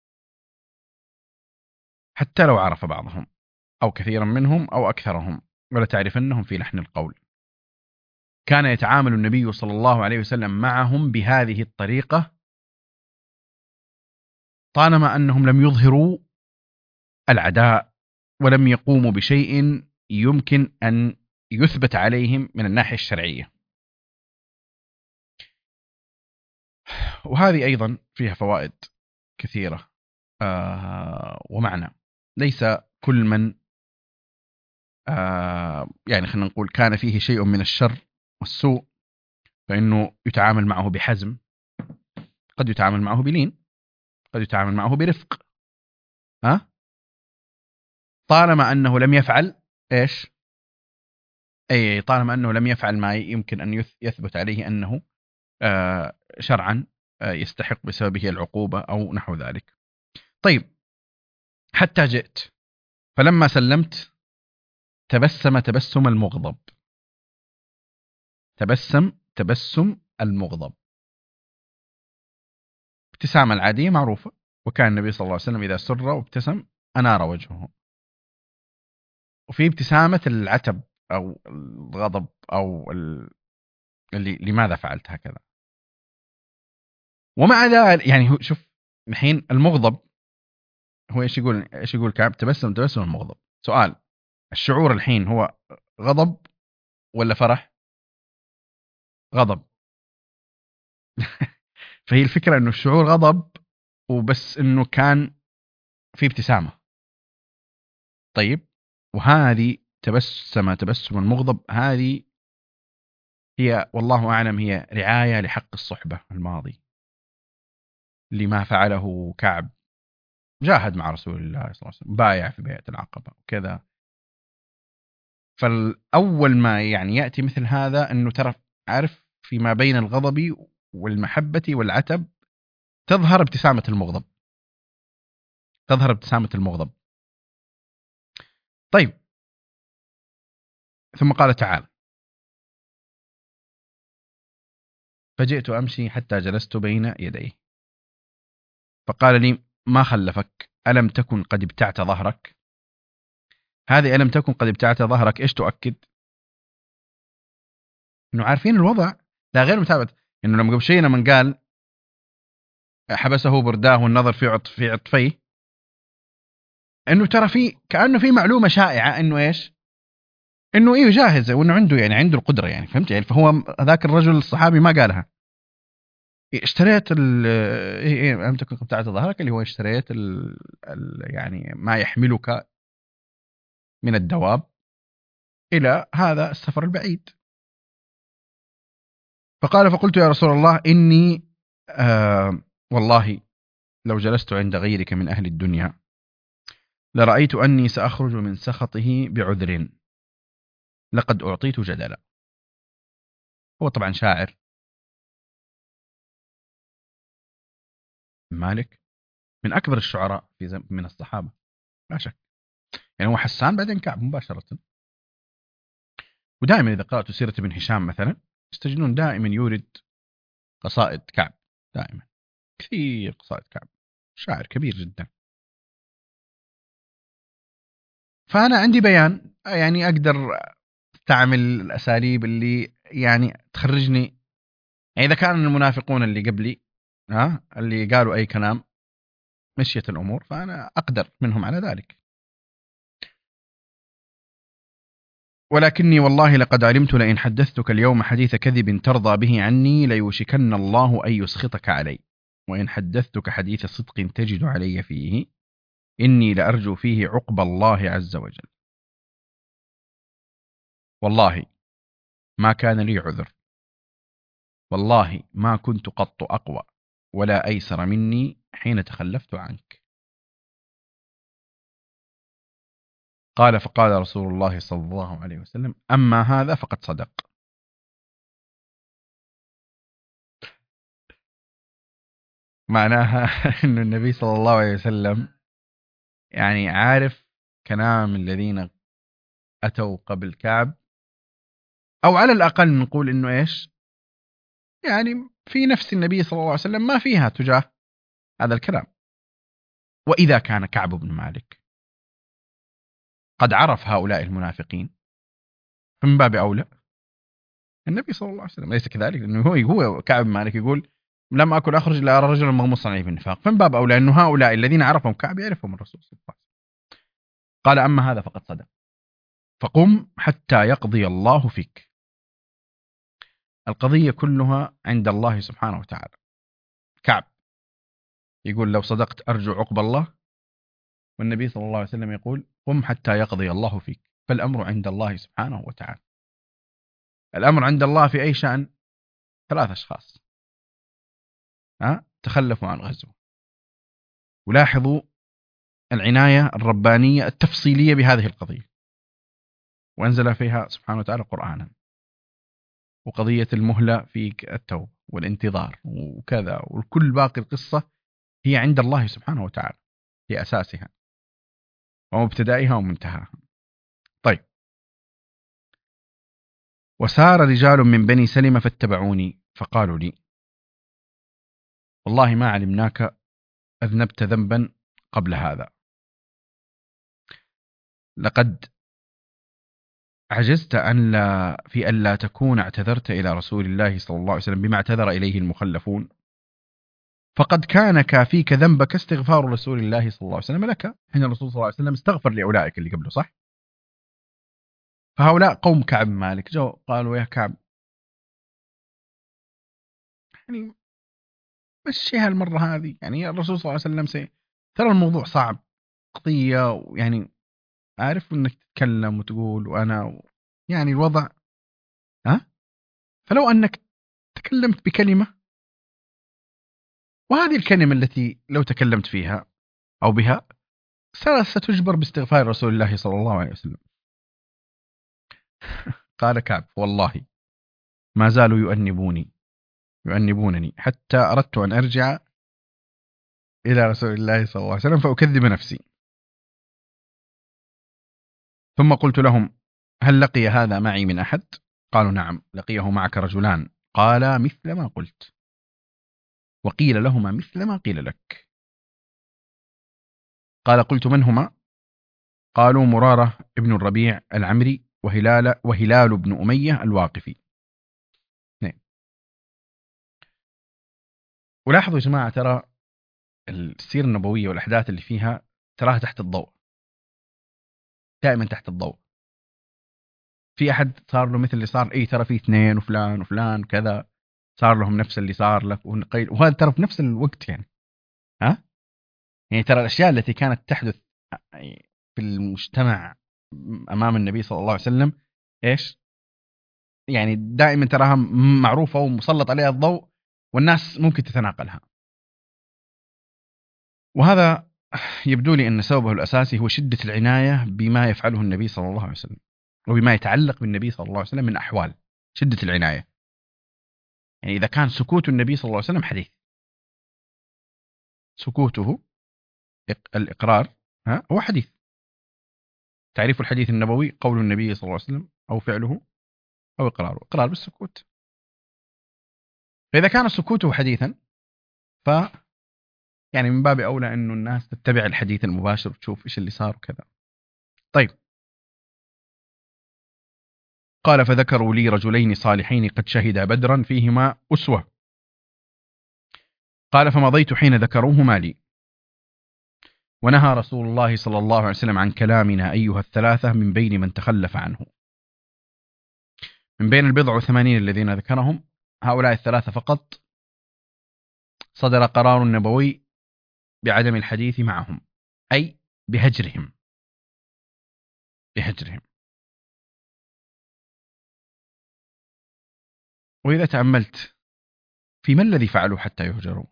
حتى لو عرف بعضهم أو كثيرا منهم أو أكثرهم، ولا تعرفنهم في لحن القول. كان يتعامل النبي صلى الله عليه وسلم معهم بهذه الطريقة طالما أنهم لم يظهروا العداء ولم يقوموا بشيء يمكن أن يثبت عليهم من الناحية الشرعية. وهذه أيضا فيها فوائد كثيرة ومعنى. ليس كل من يعني خلينا نقول كان فيه شيء من الشر والسوء فإنه يتعامل معه بحزم، قد يتعامل معه بلين، قد يتعامل معه برفق، طالما أنه لم يفعل إيش؟ أي طالما أنه لم يفعل ما يمكن أن يثبت عليه أنه شرعا يستحق بسببه العقوبة أو نحو ذلك. طيب، حتى جئت فلما سلمت تبسم تبسم المغضب. تبسم المغضب. ابتسامة العادية معروفة، وكان النبي صلى الله عليه وسلم إذا سر وابتسم أنار وجهه. وفي ابتسامة العتب أو الغضب أو اللي لماذا فعلت هكذا. ومع ذلك يعني شوف الحين المغضب هو ايش يقول كعب؟ تبسم المغضب. سؤال، الشعور الحين هو غضب ولا فرح؟ غضب. فهي الفكرة انه الشعور غضب، وبس انه كان في ابتسامة. طيب، وهذه تبسم المغضب، هذه هي والله أعلم هي رعاية لحق الصحبة الماضي لما فعله كعب. جاهد مع رسول الله صلى الله عليه وسلم، بايع في بيعة العقبة وكذا. فالأول ما يعني يأتي مثل هذا أنه ترى عارف فيما بين الغضب والمحبة والعتب تظهر ابتسامة المغضب. طيب، ثم قال تعالى: فجئت أمشي حتى جلست بين يديه فقال لي: ما خلفك؟ ألم تكن قد ابتعت ظهرك؟ هذه ألم تكن قد ابتعت ظهرك إيش تؤكد؟ إنه عارفين الوضع، لا غير متابعة. إنه لما قبل شيء من قال حبسه برداه والنظر في عطفيه، إنه ترى في كأنه في معلومة شائعة إنه إيش؟ إنه إيه جاهز، وإنه عنده يعني عنده القدرة، يعني فهمت يعني. فهو ذاك الرجل الصحابي ما قالها. اشتريت إيه ألم تكن قد ابتعت ظهرك، اللي هو اشتريت يعني ما يحملك من الدواب إلى هذا السفر البعيد. فقال: فقلت يا رسول الله إني والله لو جلست عند غيرك من أهل الدنيا لرأيت أني سأخرج من سخطه بعذر، لقد أعطيت جدلا. هو طبعا شاعر مالك، من أكبر الشعراء من الصحابة لا شك. يعني هو حسان بعدين كعب مباشرة. ودائما إذا قرأت سيرة ابن هشام مثلا تجدون دائما يورد قصائد كعب، دائما كثير قصائد كعب، شاعر كبير جدا. فأنا عندي بيان، يعني أقدر أستعمل الأساليب اللي يعني تخرجني. يعني إذا كان المنافقون اللي قبلي اللي قالوا أي كلام مشيت الأمور، فأنا أقدر منهم على ذلك. ولكني والله لقد علمت لئن حدثتك اليوم حديث كذب ترضى به عني ليوشكن الله أن يسخطك علي، وإن حدثتك حديث صدق تجد علي فيه إني لأرجو فيه عقب الله عز وجل. والله ما كان لي عذر، والله ما كنت قط أقوى ولا أيسر مني حين تخلفت عنك. قال: فقال رسول الله صلى الله عليه وسلم: أما هذا فقد صدق. معناها أن النبي صلى الله عليه وسلم يعني عارف كلام الذين أتوا قبل كعب، أو على الأقل نقول أنه إيش، يعني في نفس النبي صلى الله عليه وسلم ما فيها تجاه هذا الكلام. وإذا كان كعب بن مالك قد عرف هؤلاء المنافقين، فمن باب أولى النبي صلى الله عليه وسلم، ليس كذلك؟ لأنه هو كعب بن مالك يقول: لم أكن أخرج إلا رجلا مغمصا عليه بالنفاق. فمن باب أولى أنه هؤلاء الذين عرفهم كعب يعرفهم الرسول صلى الله عليه وسلم. قال: أما هذا فقد صدق، فقم حتى يقضي الله فيك. القضية كلها عند الله سبحانه وتعالى. كعب يقول: لو صدقت أرجو عقب الله، والنبي صلى الله عليه وسلم يقول: قم حتى يقضي الله فيك. فالأمر عند الله سبحانه وتعالى. الأمر عند الله في أي شأن؟ 3 أشخاص تخلفوا عن غزو. ولاحظوا العناية الربانية التفصيلية بهذه القضية، وأنزل فيها سبحانه وتعالى قرآنا. وقضية المهلة في التوبة والانتظار وكذا، وكل باقي القصة هي عند الله سبحانه وتعالى، هي أساسها ومبتدائها ومنتهاها. طيب: وسار رجال من بني سلمة فاتبعوني فقالوا لي: والله ما علمناك أذنبت ذنبا قبل هذا، لقد عجزت أن لا تكون اعتذرت إلى رسول الله صلى الله عليه وسلم بما اعتذر إليه المخلفون، فقد كان كافيك ذنبك استغفار رسول الله صلى الله عليه وسلم لك. حين الرسول صلى الله عليه وسلم استغفر لأولئك اللي قبله، صح؟ فهؤلاء قوم كعب مالك جو قالوا: يا كعب، يعني مشيها المرة هذه، يعني الرسول صلى الله عليه وسلم ترى الموضوع صعب، قضية، ويعني عارف انك تتكلم وتقول يعني الوضع فلو انك تكلمت بكلمة، وهذه الكلمة التي لو تكلمت فيها او بها ستجبر باستغفار رسول الله صلى الله عليه وسلم. قال كعب: والله ما زالوا يؤنبونني حتى أردت أن أرجع إلى رسول الله صلى الله عليه وسلم فأكذب نفسي. ثم قلت لهم: هل لقي هذا معي من أحد؟ قالوا: نعم، لقيه معك رجلان قالا مثل ما قلت، وقيل لهما مثل ما قيل لك. قال: قلت: من هما؟ قالوا: مرارة ابن الربيع العمري وهلال بن أمية الواقفي. نعم. ولاحظوا يا جماعة، ترى السيرة النبوية والأحداث اللي فيها تراها تحت الضوء، دائما تحت الضوء. في أحد صار له مثل اللي صار، أي ترى في اثنين وفلان وفلان كذا صار لهم نفس اللي صار لك، وهذا ترى في نفس الوقت يعني. ها يعني ترى الأشياء التي كانت تحدث في المجتمع أمام النبي صلى الله عليه وسلم إيش يعني دائما تراها معروفة ومسلط عليها الضوء، والناس ممكن تتناقلها. وهذا يبدو لي أن سببه الأساسي هو شدة العناية بما يفعله النبي صلى الله عليه وسلم، وبما يتعلق بالنبي صلى الله عليه وسلم من أحوال. شدة العناية يعني إذا كان سكوت النبي صلى الله عليه وسلم حديث، سكوته الإقرار هو حديث. تعريف الحديث النبوي قول النبي صلى الله عليه وسلم أو فعله أو إقرار بالسكوت. فإذا كان سكوته حديثا ف يعني من باب أولى أنه الناس تتبع الحديث المباشر وتشوف إيش اللي صار وكذا. طيب، قال: فذكروا لي رجلين صالحين قد شهدا بدرا فيهما أسوة. قال: فمضيت حين ذكروهما لي. ونهى رسول الله صلى الله عليه وسلم عن كلامنا أيها الثلاثة من بين من تخلف عنه. من بين 87 الذين ذكرهم، هؤلاء الثلاثة فقط صدر قرار نبوي بعدم الحديث معهم، أي بهجرهم. وإذا تأملت في ما الذي فعلوا حتى يهجروا،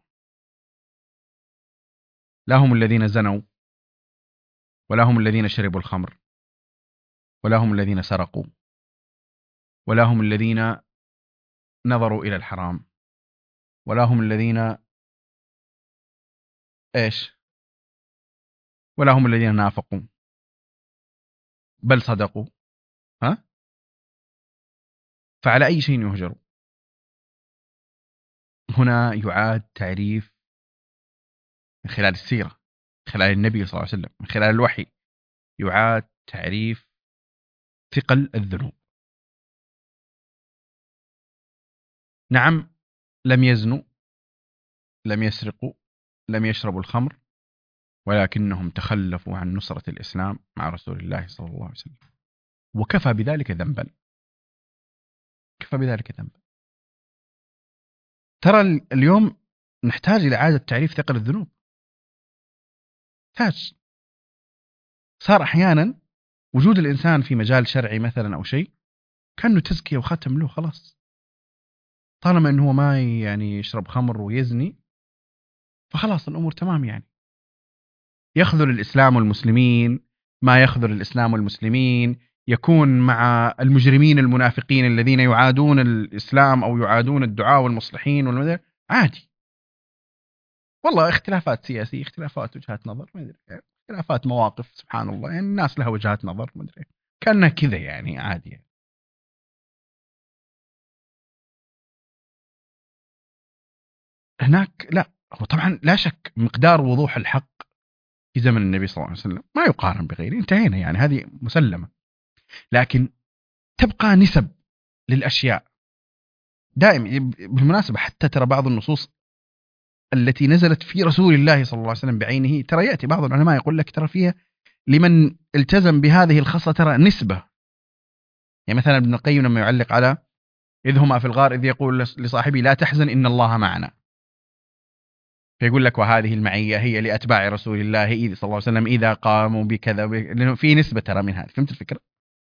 لا هم الذين زنوا، ولا هم الذين شربوا الخمر، ولا هم الذين سرقوا، ولا هم الذين نظروا إلى الحرام، ولا هم الذين إيش، ولا هم الذين نافقوا، بل صدقوا. فعلى أي شيء يهجروا؟ هنا يعاد تعريف من خلال السيرة، من خلال النبي صلى الله عليه وسلم، من خلال الوحي، يعاد تعريف ثقل الذنوب. نعم، لم يزنوا، لم يسرقوا، لم يشربوا الخمر، ولكنهم تخلفوا عن نصرة الإسلام مع رسول الله صلى الله عليه وسلم، وكفى بذلك ذنبا. كفى بذلك ذنبا. ترى اليوم نحتاج إلى إعادة تعريف ثقل الذنوب. نحتاج. صار أحيانا وجود الإنسان في مجال شرعي مثلا أو شيء كأنه تزكية وختم له خلاص، طالما أنه هو ما يعني يشرب خمر ويزني فخلاص الأمور تمام. يعني يخذل الإسلام والمسلمين ما يخذل الإسلام والمسلمين، يكون مع المجرمين المنافقين الذين يعادون الإسلام أو يعادون الدعاة والمصلحين والمدر، عادي. والله اختلافات سياسية، اختلافات وجهات نظر، ما أدري، اختلافات مواقف، سبحان الله، يعني الناس لها وجهات نظر، ما أدري، كأنها كذا يعني عادي يعني. هناك لا، هو طبعا لا شك مقدار وضوح الحق في زمن النبي صلى الله عليه وسلم ما يقارن بغيره، انتهينا يعني، هذه مسلمة. لكن تبقى نسب للأشياء دائما. بالمناسبة حتى ترى بعض النصوص التي نزلت في رسول الله صلى الله عليه وسلم بعينه، ترى يأتي بعض العلماء يقول لك ترى فيها لمن التزم بهذه الخصة ترى نسبة. يعني مثلا ابن القيم لما يعلق على إذ هما في الغار إذ يقول لصاحبه لا تحزن إن الله معنا، فيقول لك وهذه المعية هي لأتباع رسول الله صلى الله عليه وسلم إذا قاموا بكذا، لأنه في نسبة ترى من هذا. فهمت الفكرة؟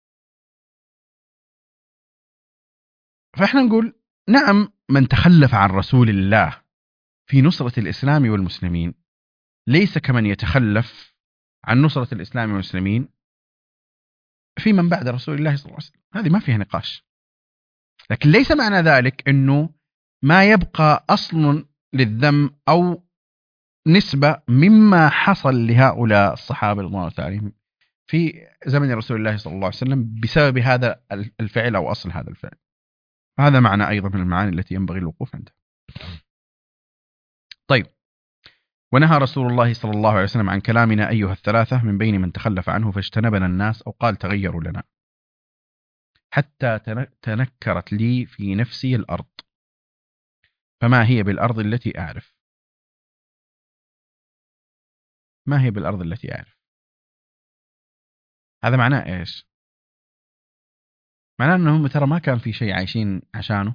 فإحنا نقول نعم، من تخلف عن رسول الله في نصرة الإسلام والمسلمين ليس كمن يتخلف عن نصرة الإسلام والمسلمين في من بعد رسول الله صلى الله عليه وسلم. هذه ما فيها نقاش. لكن ليس معنى ذلك أنه ما يبقى أصل للذم أو نسبة مما حصل لهؤلاء الصحابة رضوان الله عليهم في زمن رسول الله صلى الله عليه وسلم بسبب هذا الفعل أو أصل هذا الفعل. هذا معنى أيضا من المعاني التي ينبغي الوقوف عندها. طيب، ونهى رسول الله صلى الله عليه وسلم عن كلامنا أيها الثلاثة من بين من تخلف عنه فاجتنبنا الناس، أو قال تغيروا لنا، حتى تنكرت لي في نفسي الأرض، فما هي بالأرض التي أعرف. ما هي بالأرض التي أعرف؟ هذا معناه إيش؟ معناه أنهم ترى ما كان في شيء عايشين عشانه،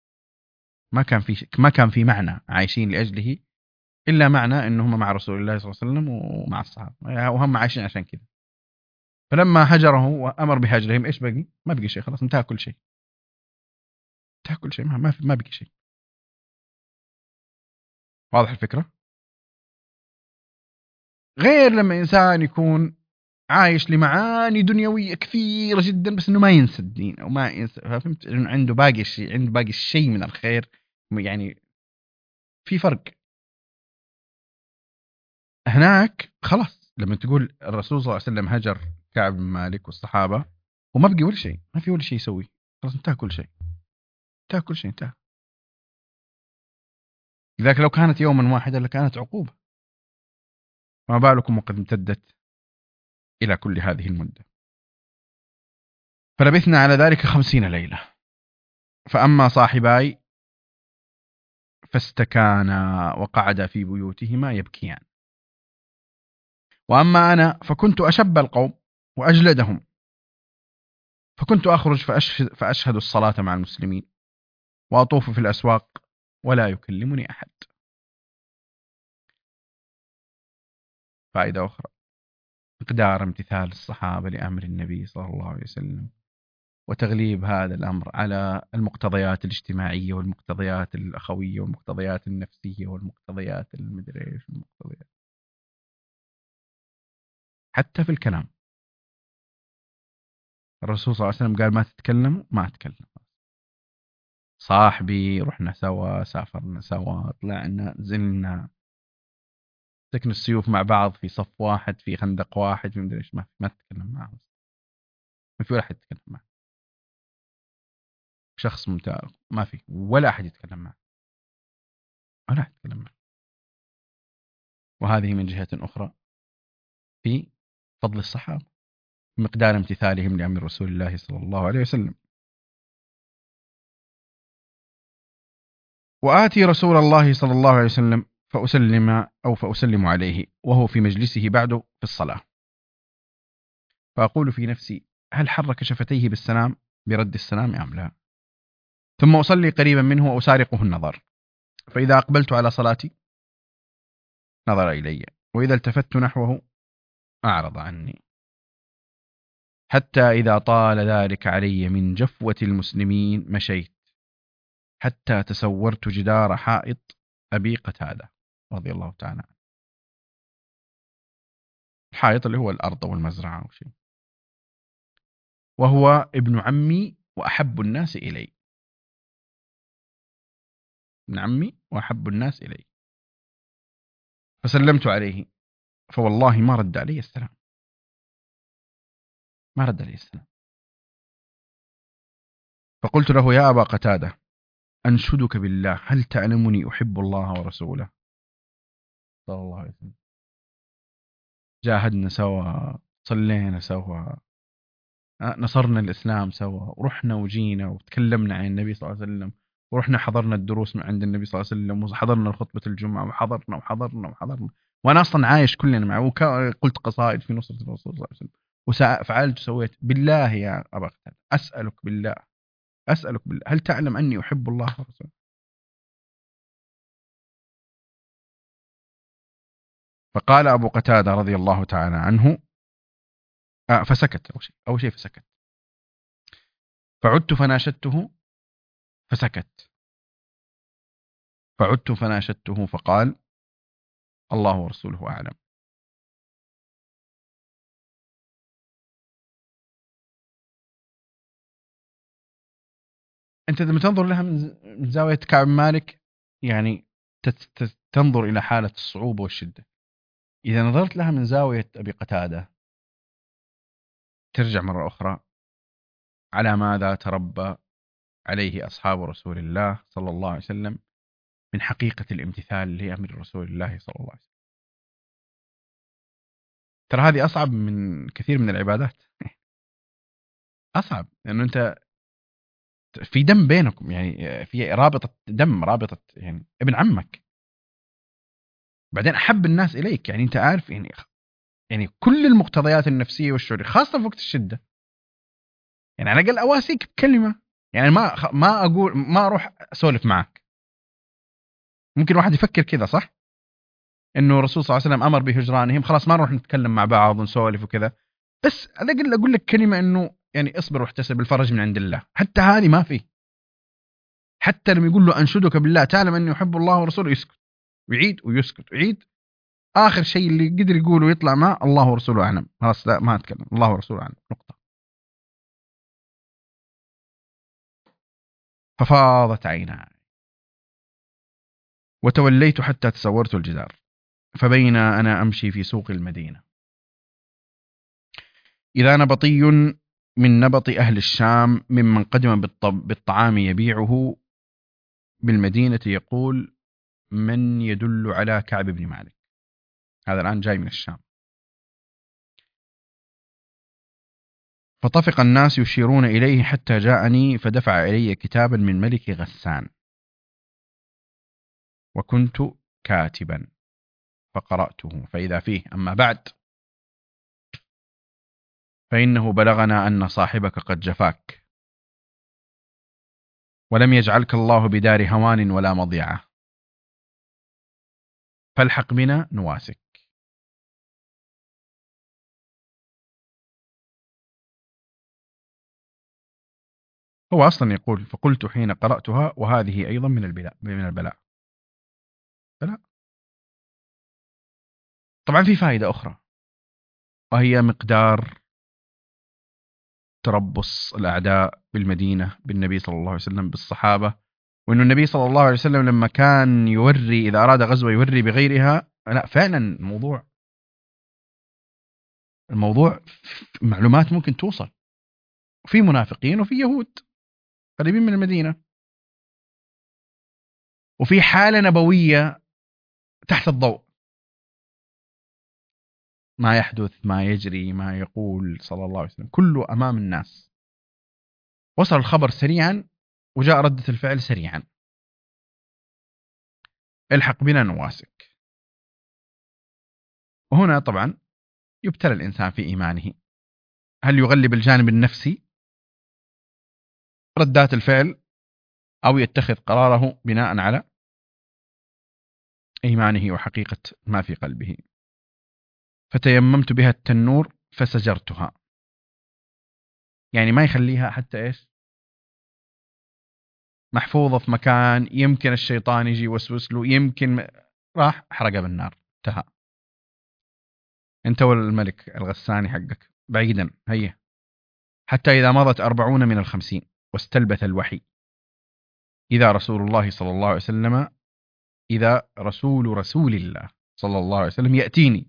ما كان في معنى عايشين لأجله إلا معنى أنهم مع رسول الله صلى الله عليه وسلم ومع الصحابة، وهم عايشين عشان كذا. فلما هجره وأمر بهجرهم إيش بقي؟ ما بقي شيء، خلاص انتهى كل شيء. انتهى كل شيء، ما بقي شيء. واضح الفكرة؟ غير لما إنسان يكون عايش لمعاني دنيوية كثيرة جدا بس إنه ما ينسى الدين، أو ما ينسى، فهمت؟ إنه عنده باقي شيء، عنده باقي الشيء من الخير. يعني في فرق. هناك خلاص لما تقول الرسول صلى الله عليه وسلم هجر كعب بن مالك والصحابة وما بقي ولا شيء، ما في ولا شيء يسوي، خلاص انتهى كل شيء. انتهى كل شيء، انتهى. لذلك لو كانت يوما واحدا لكانت عقوبة، ما بالكم وقد امتدت إلى كل هذه المدة. فلبثنا على ذلك 50 ليلة. فأما صاحباي فاستكانا وقعدا في بيوتهما يبكيان، وأما أنا فكنت أشب القوم وأجلدهم، فكنت أخرج فأشهد الصلاة مع المسلمين وأطوف في الأسواق ولا يكلمني أحد. فائدة أخرى: مقدار امتثال الصحابة لأمر النبي صلى الله عليه وسلم، وتغليب هذا الأمر على المقتضيات الاجتماعية والمقتضيات الأخوية والمقتضيات النفسية والمقتضيات المدري إيش المقتضيات. حتى في الكلام الرسول صلى الله عليه وسلم قال ما تتكلموا، ما أتكلم. صاحبي رحنا سوا، سافرنا سوا، طلعنا نزلنا، سكن السيوف مع بعض في صف واحد، في خندق واحد، في مدري ايش، ما تتكلم معه، ما في ولا أحد يتكلم معه. شخص ممتاز، ما في ولا أحد يتكلم معه، ولا أحد يتكلم معه. وهذه من جهة أخرى في فضل الصحابة، مقدار امتثالهم لأمر رسول الله صلى الله عليه وسلم. وآتي رسول الله صلى الله عليه وسلم فأسلم عليه وهو في مجلسه بعد في الصلاة، فأقول في نفسي هل حرك شفتيه بالسلام برد السلام أم لا؟ ثم أصلي قريبا منه وأسارقه النظر، فإذا أقبلت على صلاتي نظر إلي، وإذا التفت نحوه أعرض عني، حتى إذا طال ذلك علي من جفوة المسلمين مشيت حتى تسورت جدار حائط أبي قتادة رضي الله تعالى عنه. الحائط اللي هو الأرض والمزرعة أو شيء. وهو ابن عمي وأحب الناس إلي. ابن عمي وأحب الناس إلي. فسلمت عليه فوالله ما رد علي السلام، ما رد علي السلام. فقلت له يا أبا قتادة أنشدك بالله هل تعلمني أحب الله ورسوله صلى الله عليه وسلم؟ جاهدنا سوا، صلينا سوا، نصرنا الإسلام سوا، ورحنا وجينا وتكلمنا عن النبي صلى الله عليه وسلم، ورحنا حضرنا الدروس من عند النبي صلى الله عليه وسلم، وحضرنا خطبة الجمعة، وحضرنا. وأنا أصلا عايش كلنا معه، وقلت قصائد في نصرة الرسول صلى الله عليه وسلم، وفعلت وسويت. بالله يا أبا قتادة أسألك بالله هل تعلم أني أحب الله ورسوله؟ فقال أبو قتادة رضي الله تعالى عنه فسكت. أول شيء فسكت. فعدت فناشدته فسكت. فعدت فناشدته فقال الله ورسوله أعلم. أنت لما تنظر لها من زاوية كعب مالك يعني تنظر إلى حالة الصعوبة والشدة. إذا نظرت لها من زاوية أبي قتادة ترجع مرة أخرى على ماذا تربى عليه أصحاب رسول الله صلى الله عليه وسلم من حقيقة الامتثال لأمر رسول الله صلى الله عليه وسلم. ترى هذه أصعب من كثير من العبادات. أصعب لأنه أنت في دم بينكم، يعني في رابطة دم، رابطة يعني ابن عمك، بعدين أحب الناس إليك، يعني أنت عارف يعني كل المقتضيات النفسية والشعورية خاصة في وقت الشدة. يعني على الأقل أواسيك بكلمة، يعني ما أقول ما أروح أسولف معك. ممكن واحد يفكر كذا صح؟ إنه الرسول صلى الله عليه وسلم أمر بهجرانهم، خلاص ما نروح نتكلم مع بعض ونسولف وكذا. بس على الأقل أقول لك كلمة إنه يعني اصبر واحتسب الفرج من عند الله، حتى هذه ما في. حتى لما يقول له أنشدك بالله تعلم أني أحب الله ورسوله، يسكت ويعيد ويسكت ويعيد. آخر شيء اللي قدر يقوله ويطلع معه الله ورسوله أعلم، خلاص لا ما أتكلم، الله ورسوله أعلم، نقطة. ففاضت عيناي وتوليت حتى تسورت الجدار، فبين أنا أمشي في سوق المدينة إذا نبطي من نبط أهل الشام ممن قدم بالطعام يبيعه بالمدينة يقول من يدل على كعب بن مالك. هذا الآن جاي من الشام. فطفق الناس يشيرون إليه حتى جاءني فدفع إلي كتابا من ملك غسان، وكنت كاتبا فقرأته فإذا فيه أما بعد فإنه بلغنا أن صاحبك قد جفاك ولم يجعلك الله بدار هوان ولا مضيعة، فالحق بنا نواسك. هو أصلا يقول فقلت حين قرأتها وهذه أيضا من البلاء فلا. طبعا في فائدة أخرى، وهي مقدار تربص الأعداء بالمدينة بالنبي صلى الله عليه وسلم بالصحابة، وأن النبي صلى الله عليه وسلم لما كان يوري إذا أراد غزوة يوري بغيرها. لا فعلا الموضوع معلومات ممكن توصل، في منافقين وفي يهود قريبين من المدينة، وفي حالة نبوية تحت الضوء، ما يحدث ما يجري ما يقول صلى الله عليه وسلم كله أمام الناس. وصل الخبر سريعا وجاء ردة الفعل سريعا، الحق بنا نواسك. وهنا طبعا يبتلى الإنسان في إيمانه، هل يغلب الجانب النفسي ردات الفعل أو يتخذ قراره بناء على إيمانه وحقيقة ما في قلبه. فتيممت بها التنور فسجرتها، يعني ما يخليها حتى إيش محفوظة في مكان يمكن الشيطان يجي يوسوس له، يمكن راح حرقها بالنار، انتهى. انت والملك الغساني حقك بعيدا هيا. حتى إذا مضت 40 من 50 واستلبث الوحي إذا رسول الله صلى الله عليه وسلم إذا رسول الله صلى الله عليه وسلم يأتيني.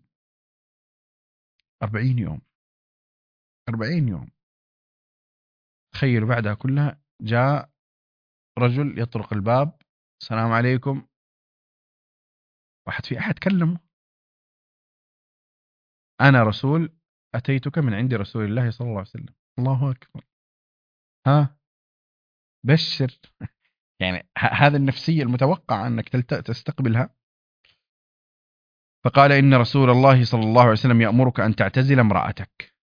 40 يوم 40 يوم. تخيلوا بعدها كلها جاء رجل يطرق الباب، السلام عليكم، واحد في أحد كلمه، أنا رسول أتيتك من عند رسول الله صلى الله عليه وسلم. الله أكبر. ها بشر. يعني هذا النفسية المتوقع أنك تستقبلها. فقال إن رسول الله صلى الله عليه وسلم يأمرك أن تعتزل امرأتك.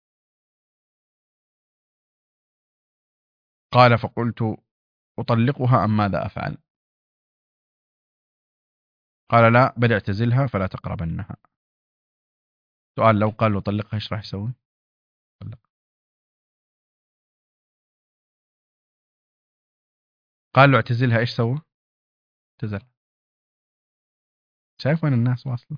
قال فقلت أطلقها أم ماذا أفعل؟ قال لا بل اعتزلها فلا تقربنها. سؤال، لو قال له طلقها ايش راح يسوي؟ طلق. قال له اعتزلها ايش سوى؟ اعتزل. شايف وين الناس واصلة؟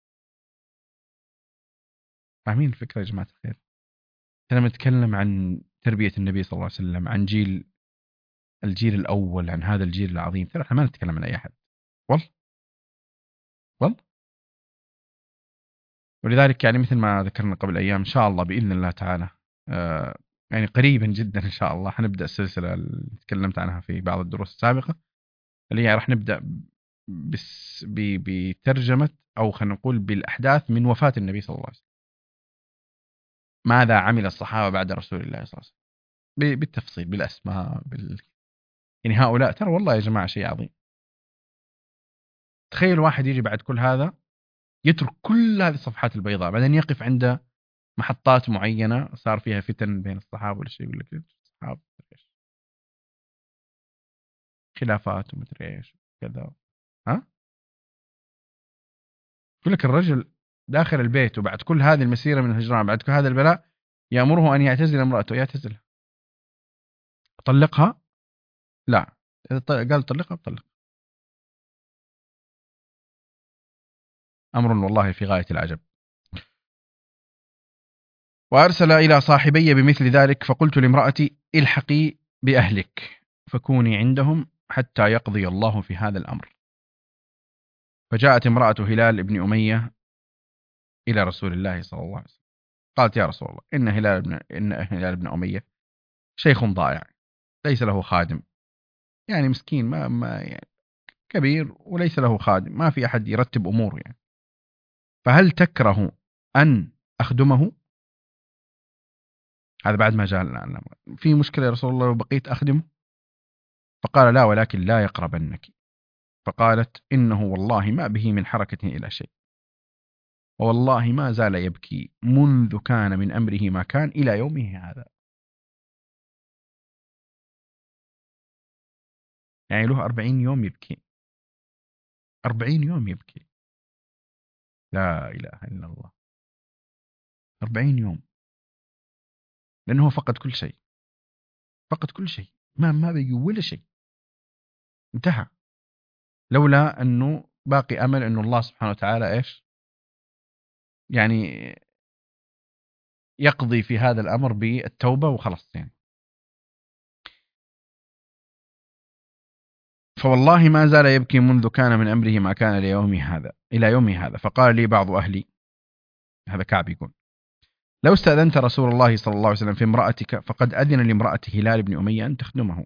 فاهمين الفكرة يا جماعة الخير؟ لما نتكلم عن تربية النبي صلى الله عليه وسلم، عن الجيل الأول، عن هذا الجيل العظيم، ترى احنا ما نتكلم عن أي أحد والله والله. ولذلك يعني مثل ما ذكرنا قبل أيام، إن شاء الله بإذن الله تعالى يعني قريبا جدا إن شاء الله حنبدأ السلسلة اللي تكلمت عنها في بعض الدروس السابقة، اللي هي راح نبدأ بترجمة، أو خلينا نقول بالأحداث من وفاة النبي صلى الله عليه وسلم. ماذا عمل الصحابة بعد رسول الله صلى الله عليه وسلم، بالتفصيل، بالأسماء، يعني هؤلاء ترى والله يا جماعة شيء عظيم. تخيل واحد يجي بعد كل هذا يترك كل هذه الصفحات البيضاء، بعدين يقف عند محطات معينة صار فيها فتن بين الصحابة ولا شيء، يقول لك الصحابة إيش، خلافات ومدري ايش كذا. ها، يقول لك الرجل داخل البيت وبعد كل هذه المسيرة من الهجران، بعد كل هذا البلاء، يأمره أن يعتزل امرأته، يعتزلها. طلقها؟ لا، إذا قال طلقها بطلق. أمر والله في غاية العجب. وأرسل إلى صاحبي بمثل ذلك، فقلت لامرأتي الحقي بأهلك فكوني عندهم حتى يقضي الله في هذا الأمر. فجاءت امرأة هلال بن أمية إلى رسول الله صلى الله عليه وسلم، قالت يا رسول الله إن هلال بن أمية شيخ ضائع، ليس له خادم، يعني مسكين، ما يعني كبير وليس له خادم، ما في أحد يرتب أموره يعني، فهل تكره أن أخدمه؟ هذا بعد ما جاء الآن، في مشكلة يا رسول الله لو بقيت أخدمه؟ فقال لا، ولكن لا يقربنك. فقالت إنه والله ما به من حركة إلى شيء، والله ما زال يبكي منذ كان من أمره ما كان إلى يومه هذا. يعني له 40 يوم يبكي، 40 يوم يبكي، لا إله إلا الله، 40 يوم، لأنه فقد كل شيء، فقد كل شيء، ما بقي ولا شيء، انتهى. لولا أنه باقي أمل أنه الله سبحانه وتعالى إيش يعني يقضي في هذا الأمر بالتوبة وخلص يعني. فوالله ما زال يبكي منذ كان من أمره ما كان إلى يومي هذا. فقال لي بعض أهلي، هذا كعب يقول، لو استأذنت رسول الله صلى الله عليه وسلم في امرأتك فقد أذن لامرأة هلال بن أمية أن تخدمه.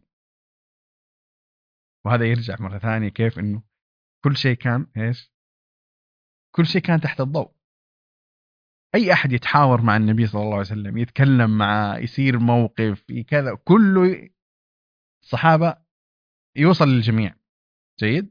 وهذا يرجع مرة ثانية كيف أنه كل شيء كان إيش، كل شيء كان تحت الضوء. أي أحد يتحاور مع النبي صلى الله عليه وسلم، يتكلم معه، يصير موقف كذا، كله الصحابة يوصل للجميع. جيد.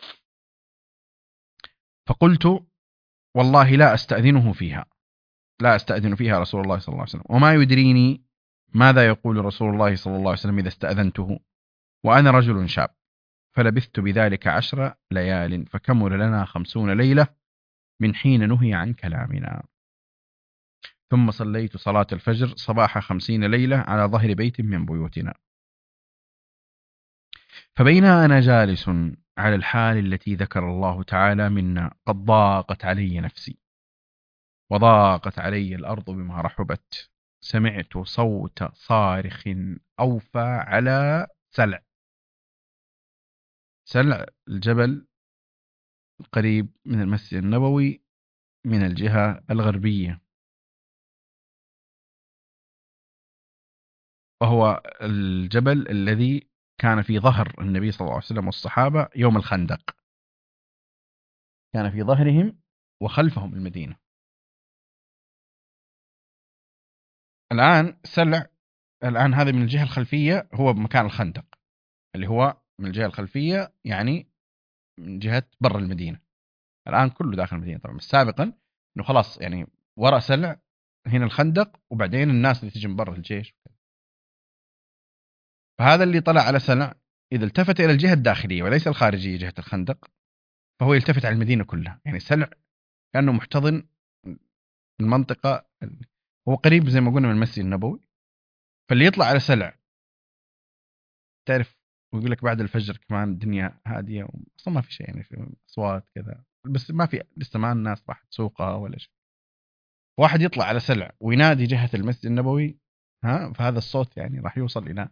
فقلت والله لا أستأذنه فيها، لا أستأذن فيها رسول الله صلى الله عليه وسلم، وما يدريني ماذا يقول رسول الله صلى الله عليه وسلم إذا استأذنته وأنا رجل شاب. فلبثت بذلك 10 ليال، فكمل لنا 50 ليلة من حين نهي عن كلامنا. ثم صليت صلاة الفجر صباح 50 ليلة على ظهر بيت من بيوتنا. فبين أنا جالس على الحال التي ذكر الله تعالى منا قد ضاقت علي نفسي وضاقت علي الأرض بما رحبت، سمعت صوت صارخ أوفى على سلع. سلع الجبل قريب من المسجد النبوي من الجهة الغربية، وهو الجبل الذي كان في ظهر النبي صلى الله عليه وسلم والصحابة يوم الخندق، كان في ظهرهم وخلفهم المدينة. الآن سلع، الآن هذا من الجهة الخلفية هو مكان الخندق، اللي هو من الجهة الخلفية يعني من جهة برا المدينة. الآن كله داخل المدينة طبعا، بس سابقا إنه خلاص يعني وراء سلع هنا الخندق، وبعدين الناس اللي تجي من برا الجيش. فهذا اللي طلع على سلع إذا التفت إلى الجهة الداخلية وليس الخارجية جهة الخندق، فهو يلتفت على المدينة كلها. يعني سلع كأنه محتضن المنطقة، هو قريب زي ما قلنا من المسجد النبوي، فاللي يطلع على سلع تعرف، ويقول لك بعد الفجر كمان الدنيا هادية، أصلا ما في شيء يعني، في أصوات كذا بس ما في لسه، ما الناس راح تسوقها ولا شيء. واحد يطلع على سلع وينادي جهة المسجد النبوي، ها، فهذا الصوت يعني راح يوصل إلى.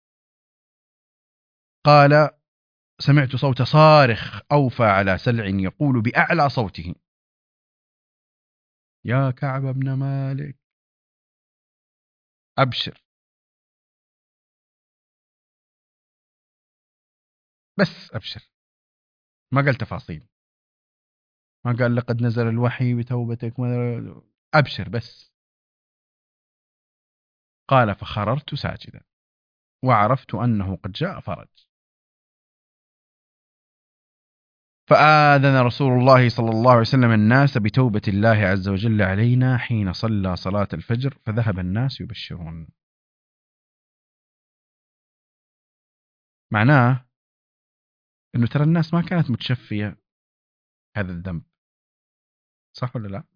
قال سمعت صوت صارخ أوفى على سلع يقول بأعلى صوته يا كعب بن مالك أبشر، بس أبشر، ما قال تفاصيل، ما قال لقد نزل الوحي بتوبتك، أبشر بس. قال فخررت ساجدا وعرفت أنه قد جاء فرج. فآذن رسول الله صلى الله عليه وسلم الناس بتوبة الله عز وجل علينا حين صلى صلاة الفجر، فذهب الناس يبشرون. معناه أنه ترى الناس ما كانت متشفية هذا الذنب، صح ولا لا؟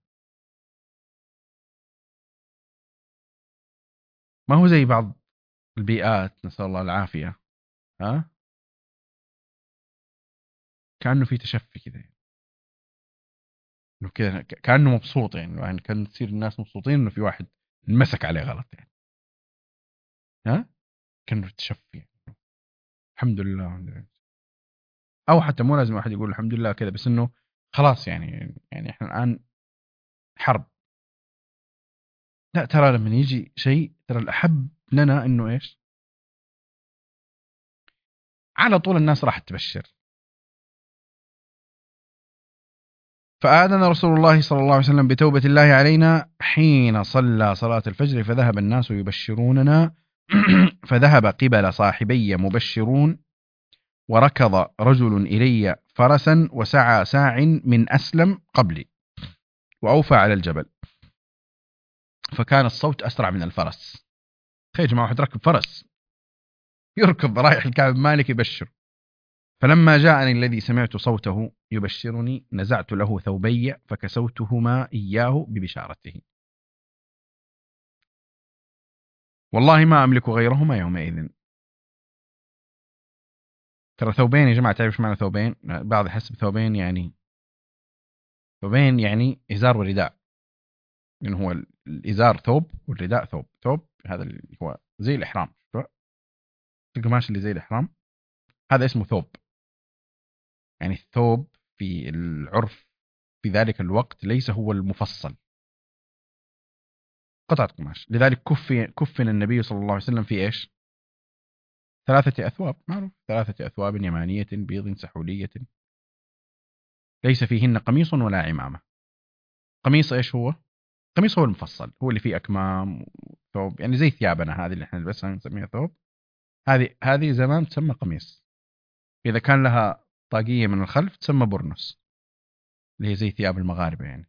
ما هو زي بعض البيئات، نسأل الله العافية، ها، كأنه في تشفي كذا، انه كذا كأنه مبسوط، يعني كان تصير الناس مبسوطين انه في واحد انمسك عليه غلط، يعني ها، كأنه تشفي، الحمد لله الحمد لله. او حتى مو لازم واحد يقول الحمد لله كذا، بس انه خلاص، يعني احنا الان حرب. لا، ترى لما يجي شيء، ترى الأحب لنا إنه إيش، على طول الناس راح تبشر. فآذن رسول الله صلى الله عليه وسلم بتوبة الله علينا حين صلى صلاة الفجر، فذهب الناس يبشروننا فذهب قبل صاحبي مبشرون، وركض رجل إلي فرسا وسعى ساع من أسلم قبلي وأوفى على الجبل، فكان الصوت أسرع من الفرس. تخيل يا جماعة، واحد ركب فرس يركض رايح الكعب مالك يبشر. فلما جاءني الذي سمعت صوته يبشرني نزعت له ثوبي فكسوتهما إياه ببشارته، والله ما أملك غيرهما يومئذ. ترى ثوبين يا جماعة، تعرف ايش معنى ثوبين؟ بعض يحسب ثوبين يعني، ثوبين يعني إزار ورداء، لأنه هو الإزار ثوب والرداء ثوب. ثوب هذا اللي هو زي الإحرام، القماش اللي زي الإحرام هذا اسمه ثوب. يعني الثوب في العرف في ذلك الوقت ليس هو المفصل، قطعة قماش. لذلك كفن النبي صلى الله عليه وسلم في إيش؟ 3 أثواب، معروف، 3 أثواب يمانية بيض سحولية ليس فيهن قميص ولا عمامة. قميص إيش هو؟ قميص هو المفصل، هو اللي فيه أكمام ثوب، يعني زي ثيابنا هذه اللي احنا نلبسها نسميها ثوب. هذه زمان تسمى قميص. إذا كان لها طاقية من الخلف تسمى برنس، اللي هي زي ثياب المغاربة يعني.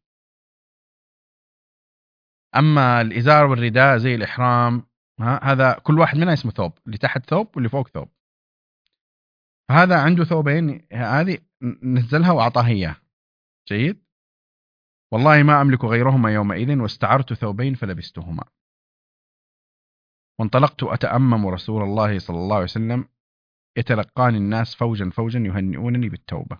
أما الإزار والرداء زي الإحرام، هذا كل واحد منها اسمه ثوب، اللي تحت ثوب واللي فوق ثوب. فهذا عنده ثوبين، هذه نزلها وأعطاه إياه. جيد. والله ما أملك غيرهما يومئذ، واستعرت ثوبين فلبستهما، وانطلقت أتأمم رسول الله صلى الله عليه وسلم يتلقاني الناس فوجا فوجا يهنئونني بالتوبة.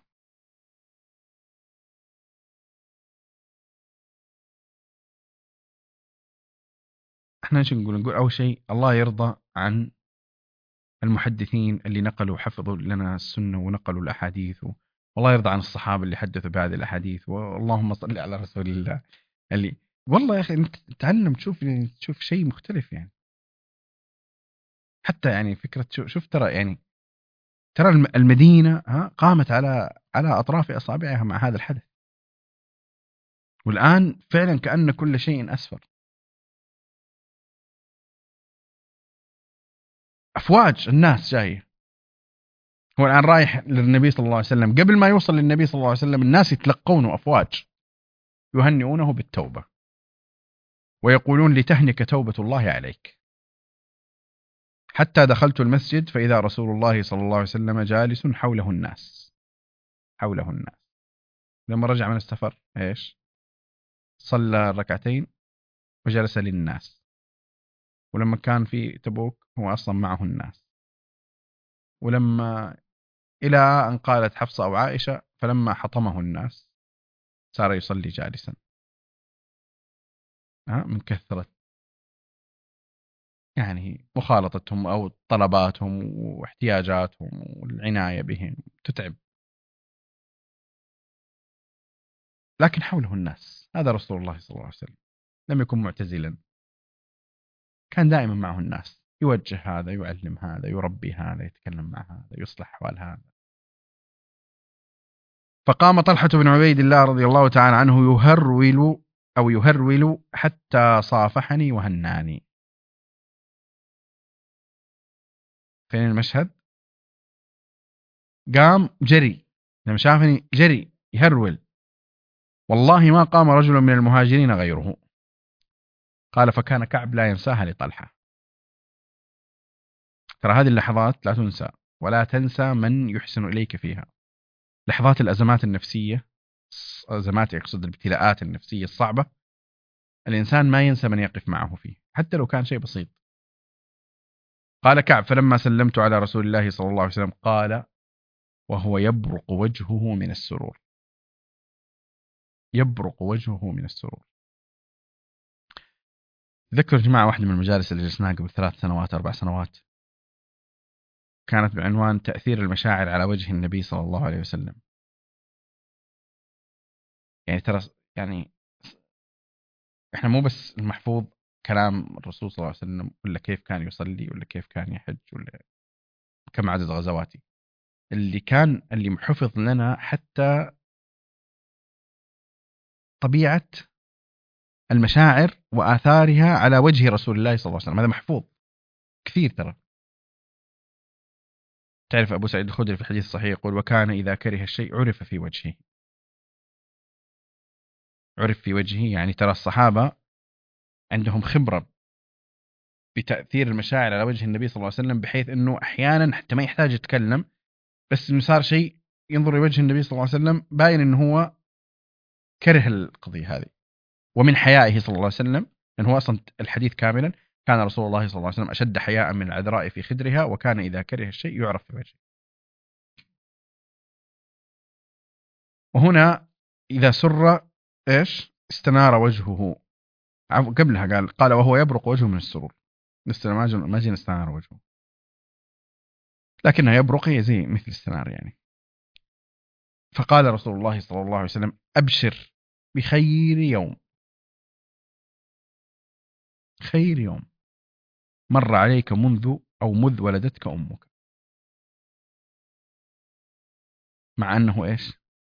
احنا ايش نقول أول شيء الله يرضى عن المحدثين اللي نقلوا حفظوا لنا السنة ونقلوا الأحاديث، والله يرضى عن الصحابة اللي حدثوا بهذه الأحاديث، واللهم صل على رسول الله. اللي والله يا أخي أنت تتعلم، تشوف شيء مختلف يعني. حتى يعني فكرة شوف ترى يعني، ترى المدينة قامت على أطراف أصابعها مع هذا الحدث، والآن فعلا كأن كل شيء أسفر. أفواج الناس جاية. هو الآن رايح للنبي صلى الله عليه وسلم، قبل ما يوصل للنبي صلى الله عليه وسلم الناس يتلقونه أفواج يهنئونه بالتوبة ويقولون لتهنك توبة الله عليك. حتى دخلت المسجد فإذا رسول الله صلى الله عليه وسلم جالس حوله الناس، حوله الناس. لما رجع من السفر إيش؟ صلى ركعتين وجلس للناس. ولما كان في تبوك هو أصلا معه الناس. ولما إلى أن قالت حفصة أو عائشة فلما حطمه الناس صار يصلي جالسا، من كثرة يعني مخالطتهم أو طلباتهم واحتياجاتهم والعناية بهم تتعب. لكن حوله الناس، هذا رسول الله صلى الله عليه وسلم، لم يكن معتزلا، كان دائما معه الناس، يوجه هذا، يعلم هذا، يربي هذا، يتكلم مع هذا، يصلح أحوال هذا. فقام طلحة بن عبيد الله رضي الله تعالى عنه يهرول حتى صافحني وهناني. فين المشهد؟ قام جري لما شافني، جري يهرول. والله ما قام رجل من المهاجرين غيره. قال فكان كعب لا ينساها لطلحة. ترى هذه اللحظات لا تنسى، ولا تنسى من يحسن إليك فيها. لحظات الأزمات النفسية، أزمات يقصد الابتلاءات النفسية الصعبة، الإنسان ما ينسى من يقف معه فيه حتى لو كان شيء بسيط. قال كعب فلما سلمت على رسول الله صلى الله عليه وسلم قال وهو يبرق وجهه من السرور. يبرق وجهه من السرور. ذكر جماعة واحدة من المجالس اللي جلسناها قبل 3 سنوات 4 سنوات، كانت بعنوان تأثير المشاعر على وجه النبي صلى الله عليه وسلم. يعني ترى يعني احنا مو بس المحفوظ كلام الرسول صلى الله عليه وسلم، ولا كيف كان يصلي، ولا كيف كان يحج، ولا كم عدد غزواته. اللي محفظ لنا حتى طبيعة المشاعر وآثارها على وجه رسول الله صلى الله عليه وسلم. هذا محفوظ كثير ترى. تعرف أبو سعيد الخدري في الحديث الصحيح يقول وكان إذا كره الشيء عرف في وجهه. عرف في وجهه يعني ترى الصحابة عندهم خبرة بتأثير المشاعر على وجه النبي صلى الله عليه وسلم، بحيث أنه أحيانا حتى ما يحتاج يتكلم، بس إنه صار شيء ينظر لوجه النبي صلى الله عليه وسلم باين أنه هو كره القضية هذه. ومن حيائه صلى الله عليه وسلم، لأنه هو أصلا الحديث كاملا كان رسول الله صلى الله عليه وسلم أشد حياء من العذراء في خدرها، وكان إذا كره الشيء يعرف في وجهه. وهنا إذا سر إيش استنار وجهه. قبلها قال وهو يبرق وجهه من السرور. لسه ما جينا استنار وجهه، لكنها يبرق هي زي مثل استنار يعني. فقال رسول الله صلى الله عليه وسلم أبشر بخير يوم، خير يوم مر عليك مذ ولدتك أمك. مع أنه إيش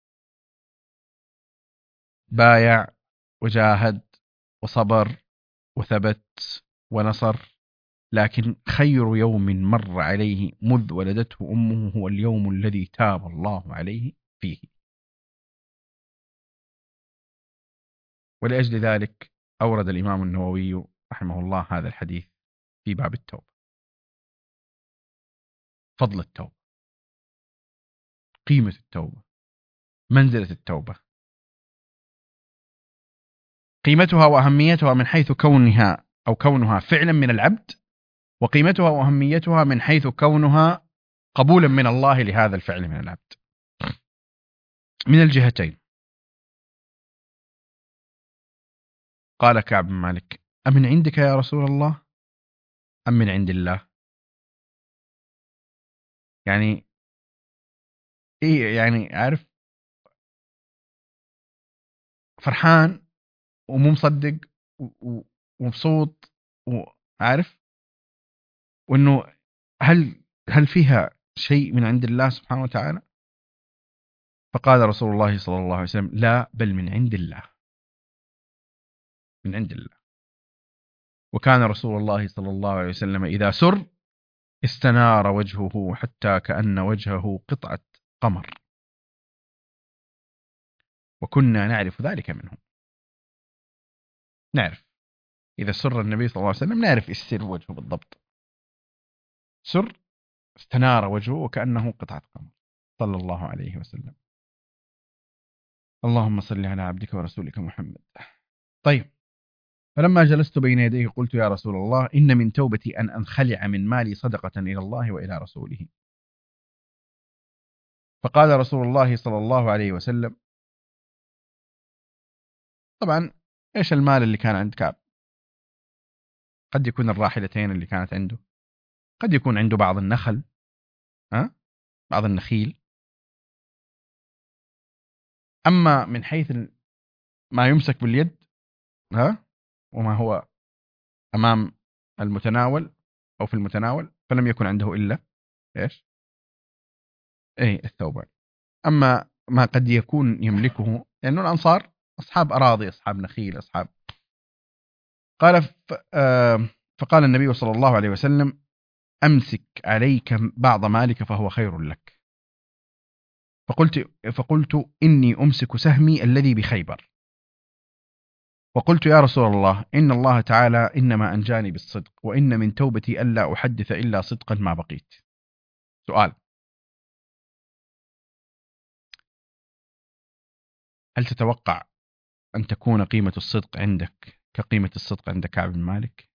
بايع وجاهد وصبر وثبت ونصر، لكن خير يوم مر عليه مذ ولدته أمه هو اليوم الذي تاب الله عليه فيه. ولأجل ذلك أورد الإمام النووي رحمه الله هذا الحديث في باب التوبة. فضل التوبة، قيمة التوبة، منزلة التوبة، قيمتها وأهميتها من حيث كونها فعلا من العبد، وقيمتها وأهميتها من حيث كونها قبولا من الله لهذا الفعل من العبد، من الجهتين. قال كعب بن مالك أمن عندك يا رسول الله أم من عند الله؟ يعني إيه يعني عارف، فرحان ومو مصدق ومبسوط وعارف، وإنه هل فيها شيء من عند الله سبحانه وتعالى؟ فقال رسول الله صلى الله عليه وسلم لا بل من عند الله، من عند الله. وكان رسول الله صلى الله عليه وسلم إذا سر استنار وجهه حتى كأن وجهه قطعة قمر، وكنا نعرف ذلك منه. نعرف إذا سر النبي صلى الله عليه وسلم نعرف إيش سر وجهه بالضبط. سر استنار وجهه وكأنه قطعة قمر صلى الله عليه وسلم. اللهم صل على عبدك ورسولك محمد. طيب، فلما جلست بين يديه قلت يا رسول الله إن من توبتي أن أنخلع من مالي صدقة إلى الله وإلى رسوله. فقال رسول الله صلى الله عليه وسلم طبعا إيش المال اللي كان عند كعب؟ قد يكون الراحلتين اللي كانت عنده، قد يكون عنده بعض النخل، بعض النخيل. أما من حيث ما يمسك باليد وما هو أمام المتناول أو في المتناول، فلم يكن عنده إلا إيش؟ إيه الثوبان. أما ما قد يكون يملكه، لأنه الأنصار أصحاب أراضي، أصحاب نخيل، أصحاب. قال فقال النبي صلى الله عليه وسلم: أمسك عليك بعض مالك فهو خير لك. فقلت إني أمسك سهمي الذي بخيبر. وقلت: يا رسول الله، إن الله تعالى إنما أنجاني بالصدق، وإن من توبتي ألا أحدث إلا صدقا ما بقيت. سؤال: هل تتوقع أن تكون قيمة الصدق عندك كقيمة الصدق عند كعب بن مالك؟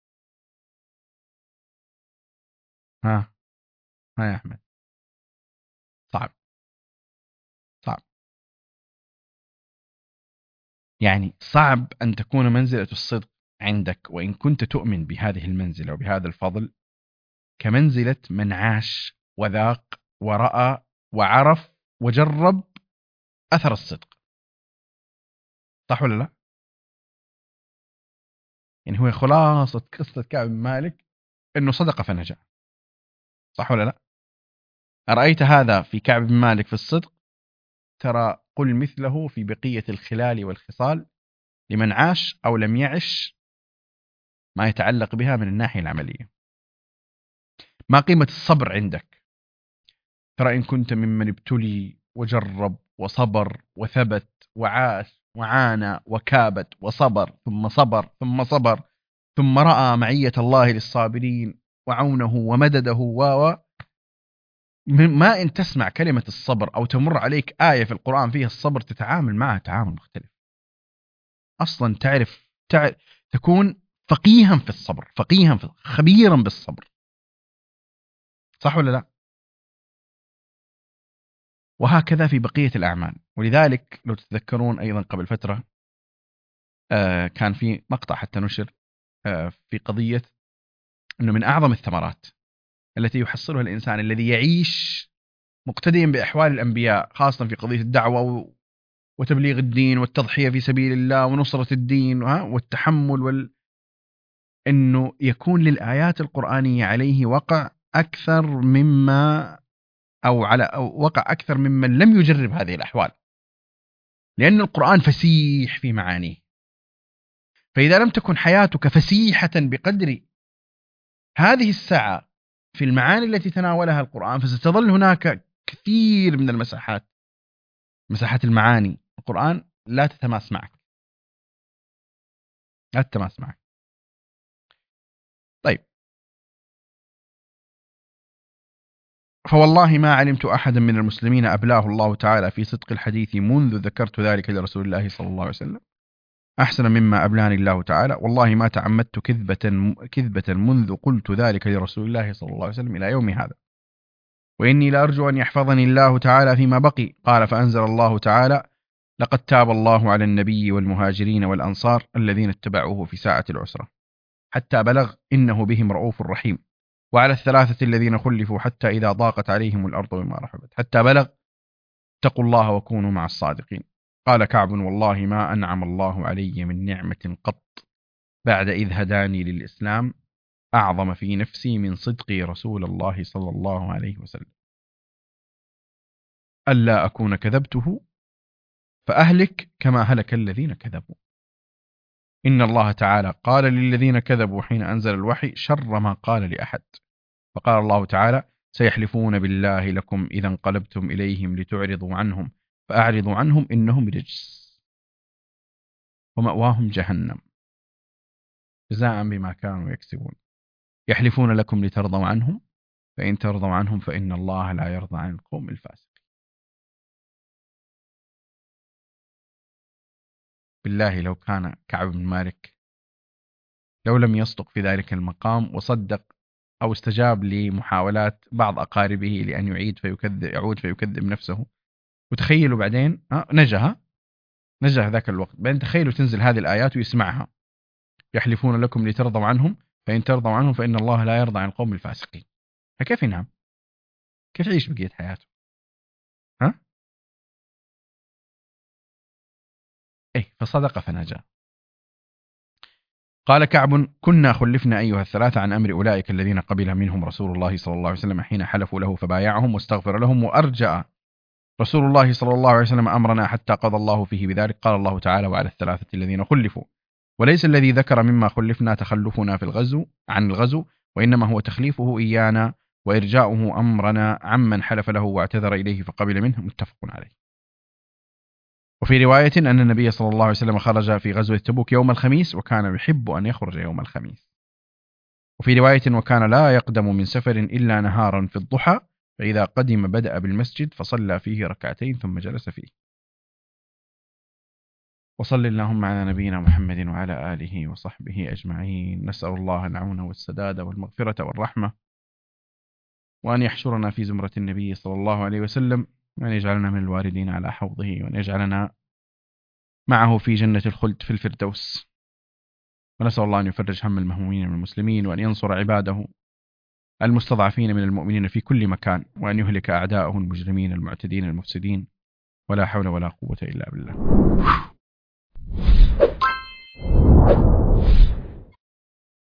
ها ها يا أحمد. صعب، صعب. يعني صعب أن تكون منزلة الصدق عندك، وإن كنت تؤمن بهذه المنزلة وبهذا الفضل، كمنزلة من عاش وذاق ورأى وعرف وجرب أثر الصدق. صح ولا لا؟ يعني هو خلاصة قصة كعب بن مالك إنه صدق فنجا. صح ولا لا؟ أرأيت هذا في كعب بن مالك في الصدق؟ ترى قل مثله في بقية الخلال والخصال لمن عاش أو لم يعش ما يتعلق بها من الناحية العملية. ما قيمة الصبر عندك؟ ترى إن كنت ممن ابتلي وجرب وصبر وثبت وعاش وعانى وكابت وصبر ثم صبر ثم صبر ثم رأى معية الله للصابرين وعونه ومدده ما إن تسمع كلمة الصبر أو تمر عليك آية في القرآن فيها الصبر تتعامل معها تعامل مختلف. أصلا تعرف تكون فقيها في الصبر، خبيرا بالصبر. صح ولا لا؟ وهكذا في بقية الأعمال. ولذلك لو تتذكرون أيضا قبل فترة كان في مقطع حتى نشر في قضية أنه من أعظم الثمرات التي يحصلها الإنسان الذي يعيش مقتديا بأحوال الأنبياء، خاصة في قضية الدعوة وتبليغ الدين والتضحية في سبيل الله ونصرة الدين والتحمل أنه يكون للآيات القرآنية عليه وقع أكثر مما أو وقع أكثر ممن لم يجرب هذه الأحوال، لأن القرآن فسيح في معانيه. فإذا لم تكن حياتك فسيحة بقدر هذه السعة في المعاني التي تناولها القرآن، فستظل هناك كثير من مساحات المعاني القرآن لا تتماس معك، لا تتماس معك. طيب، فوالله ما علمت أحدا من المسلمين أبلاه الله تعالى في صدق الحديث منذ ذكرت ذلك لرسول الله صلى الله عليه وسلم أحسن مما أبلاني الله تعالى. والله ما تعمدت كذبة منذ قلت ذلك لرسول الله صلى الله عليه وسلم إلى يوم هذا، وإني لأرجو أن يحفظني الله تعالى فيما بقي. قال فأنزل الله تعالى: لقد تاب الله على النبي والمهاجرين والأنصار الذين اتبعوه في ساعة العسرة حتى بلغ إنه بهم رؤوف رحيم، وعلى الثلاثة الذين خلفوا حتى إذا ضاقت عليهم الأرض بما رحبت حتى بلغ اتقوا الله وكونوا مع الصادقين. قال كعب: والله ما أنعم الله علي من نعمة قط بعد إذ هداني للإسلام أعظم في نفسي من صدقي رسول الله صلى الله عليه وسلم، ألا أكون كذبته فأهلك كما هلك الذين كذبوا. إن الله تعالى قال للذين كذبوا حين أنزل الوحي شر ما قال لأحد. فقال الله تعالى: سيحلفون بالله لكم إذا انقلبتم إليهم لتعرضوا عنهم فأعرضوا عنهم إنهم رجس ومأواهم جهنم جزاء بما كانوا يكسبون. يحلفون لكم لترضوا عنهم فإن ترضوا عنهم فإن الله لا يرضى عن القوم الفاسقين. بالله لو كان كعب بن مالك لو لم يصدق في ذلك المقام وصدق أو استجاب لمحاولات بعض أقاربه لأن يعود فيكذب نفسه، وتخيلوا بعدين نجا ذاك الوقت، بعدين تخيلوا تنزل هذه الآيات ويسمعها: يحلفون لكم لترضوا عنهم فإن ترضوا عنهم فإن الله لا يرضى عن القوم الفاسقين. فكيف ينام؟ كيف يعيش بقية حياته؟ ها؟ إيه، فصدق فنجا. قال كعب: كنا خلفنا أيها الثلاثة عن أمر أولئك الذين قبل منهم رسول الله صلى الله عليه وسلم حين حلفوا له فبايعهم واستغفر لهم، وأرجأ رسول الله صلى الله عليه وسلم أمرنا حتى قضى الله فيه بذلك. قال الله تعالى: وعلى الثلاثة الذين خلفوا. وليس الذي ذكر مما خلفنا تخلفنا في الغزو عن الغزو، وإنما هو تخليفه إيانا وإرجاؤه أمرنا عمن حلف له واعتذر إليه فقبل منه. متفق عليه. وفي رواية أن النبي صلى الله عليه وسلم خرج في غزوة تبوك يوم الخميس، وكان يحب أن يخرج يوم الخميس. وفي رواية: وكان لا يقدم من سفر إلا نهارا في الضحى، فإذا قدم بدأ بالمسجد فصلى فيه ركعتين ثم جلس فيه. وصل اللهم على نبينا محمد وعلى آله وصحبه أجمعين. نسأل الله العون والسداد والمغفرة والرحمة، وأن يحشرنا في زمرة النبي صلى الله عليه وسلم، وأن يجعلنا من الواردين على حوضه، وأن يجعلنا معه في جنة الخلد في الفردوس. ونسأل الله أن يفرج هم المهمومين من المسلمين، وأن ينصر عباده المستضعفين من المؤمنين في كل مكان، وأن يهلك أعداءه المجرمين المعتدين المفسدين. ولا حول ولا قوة إلا بالله.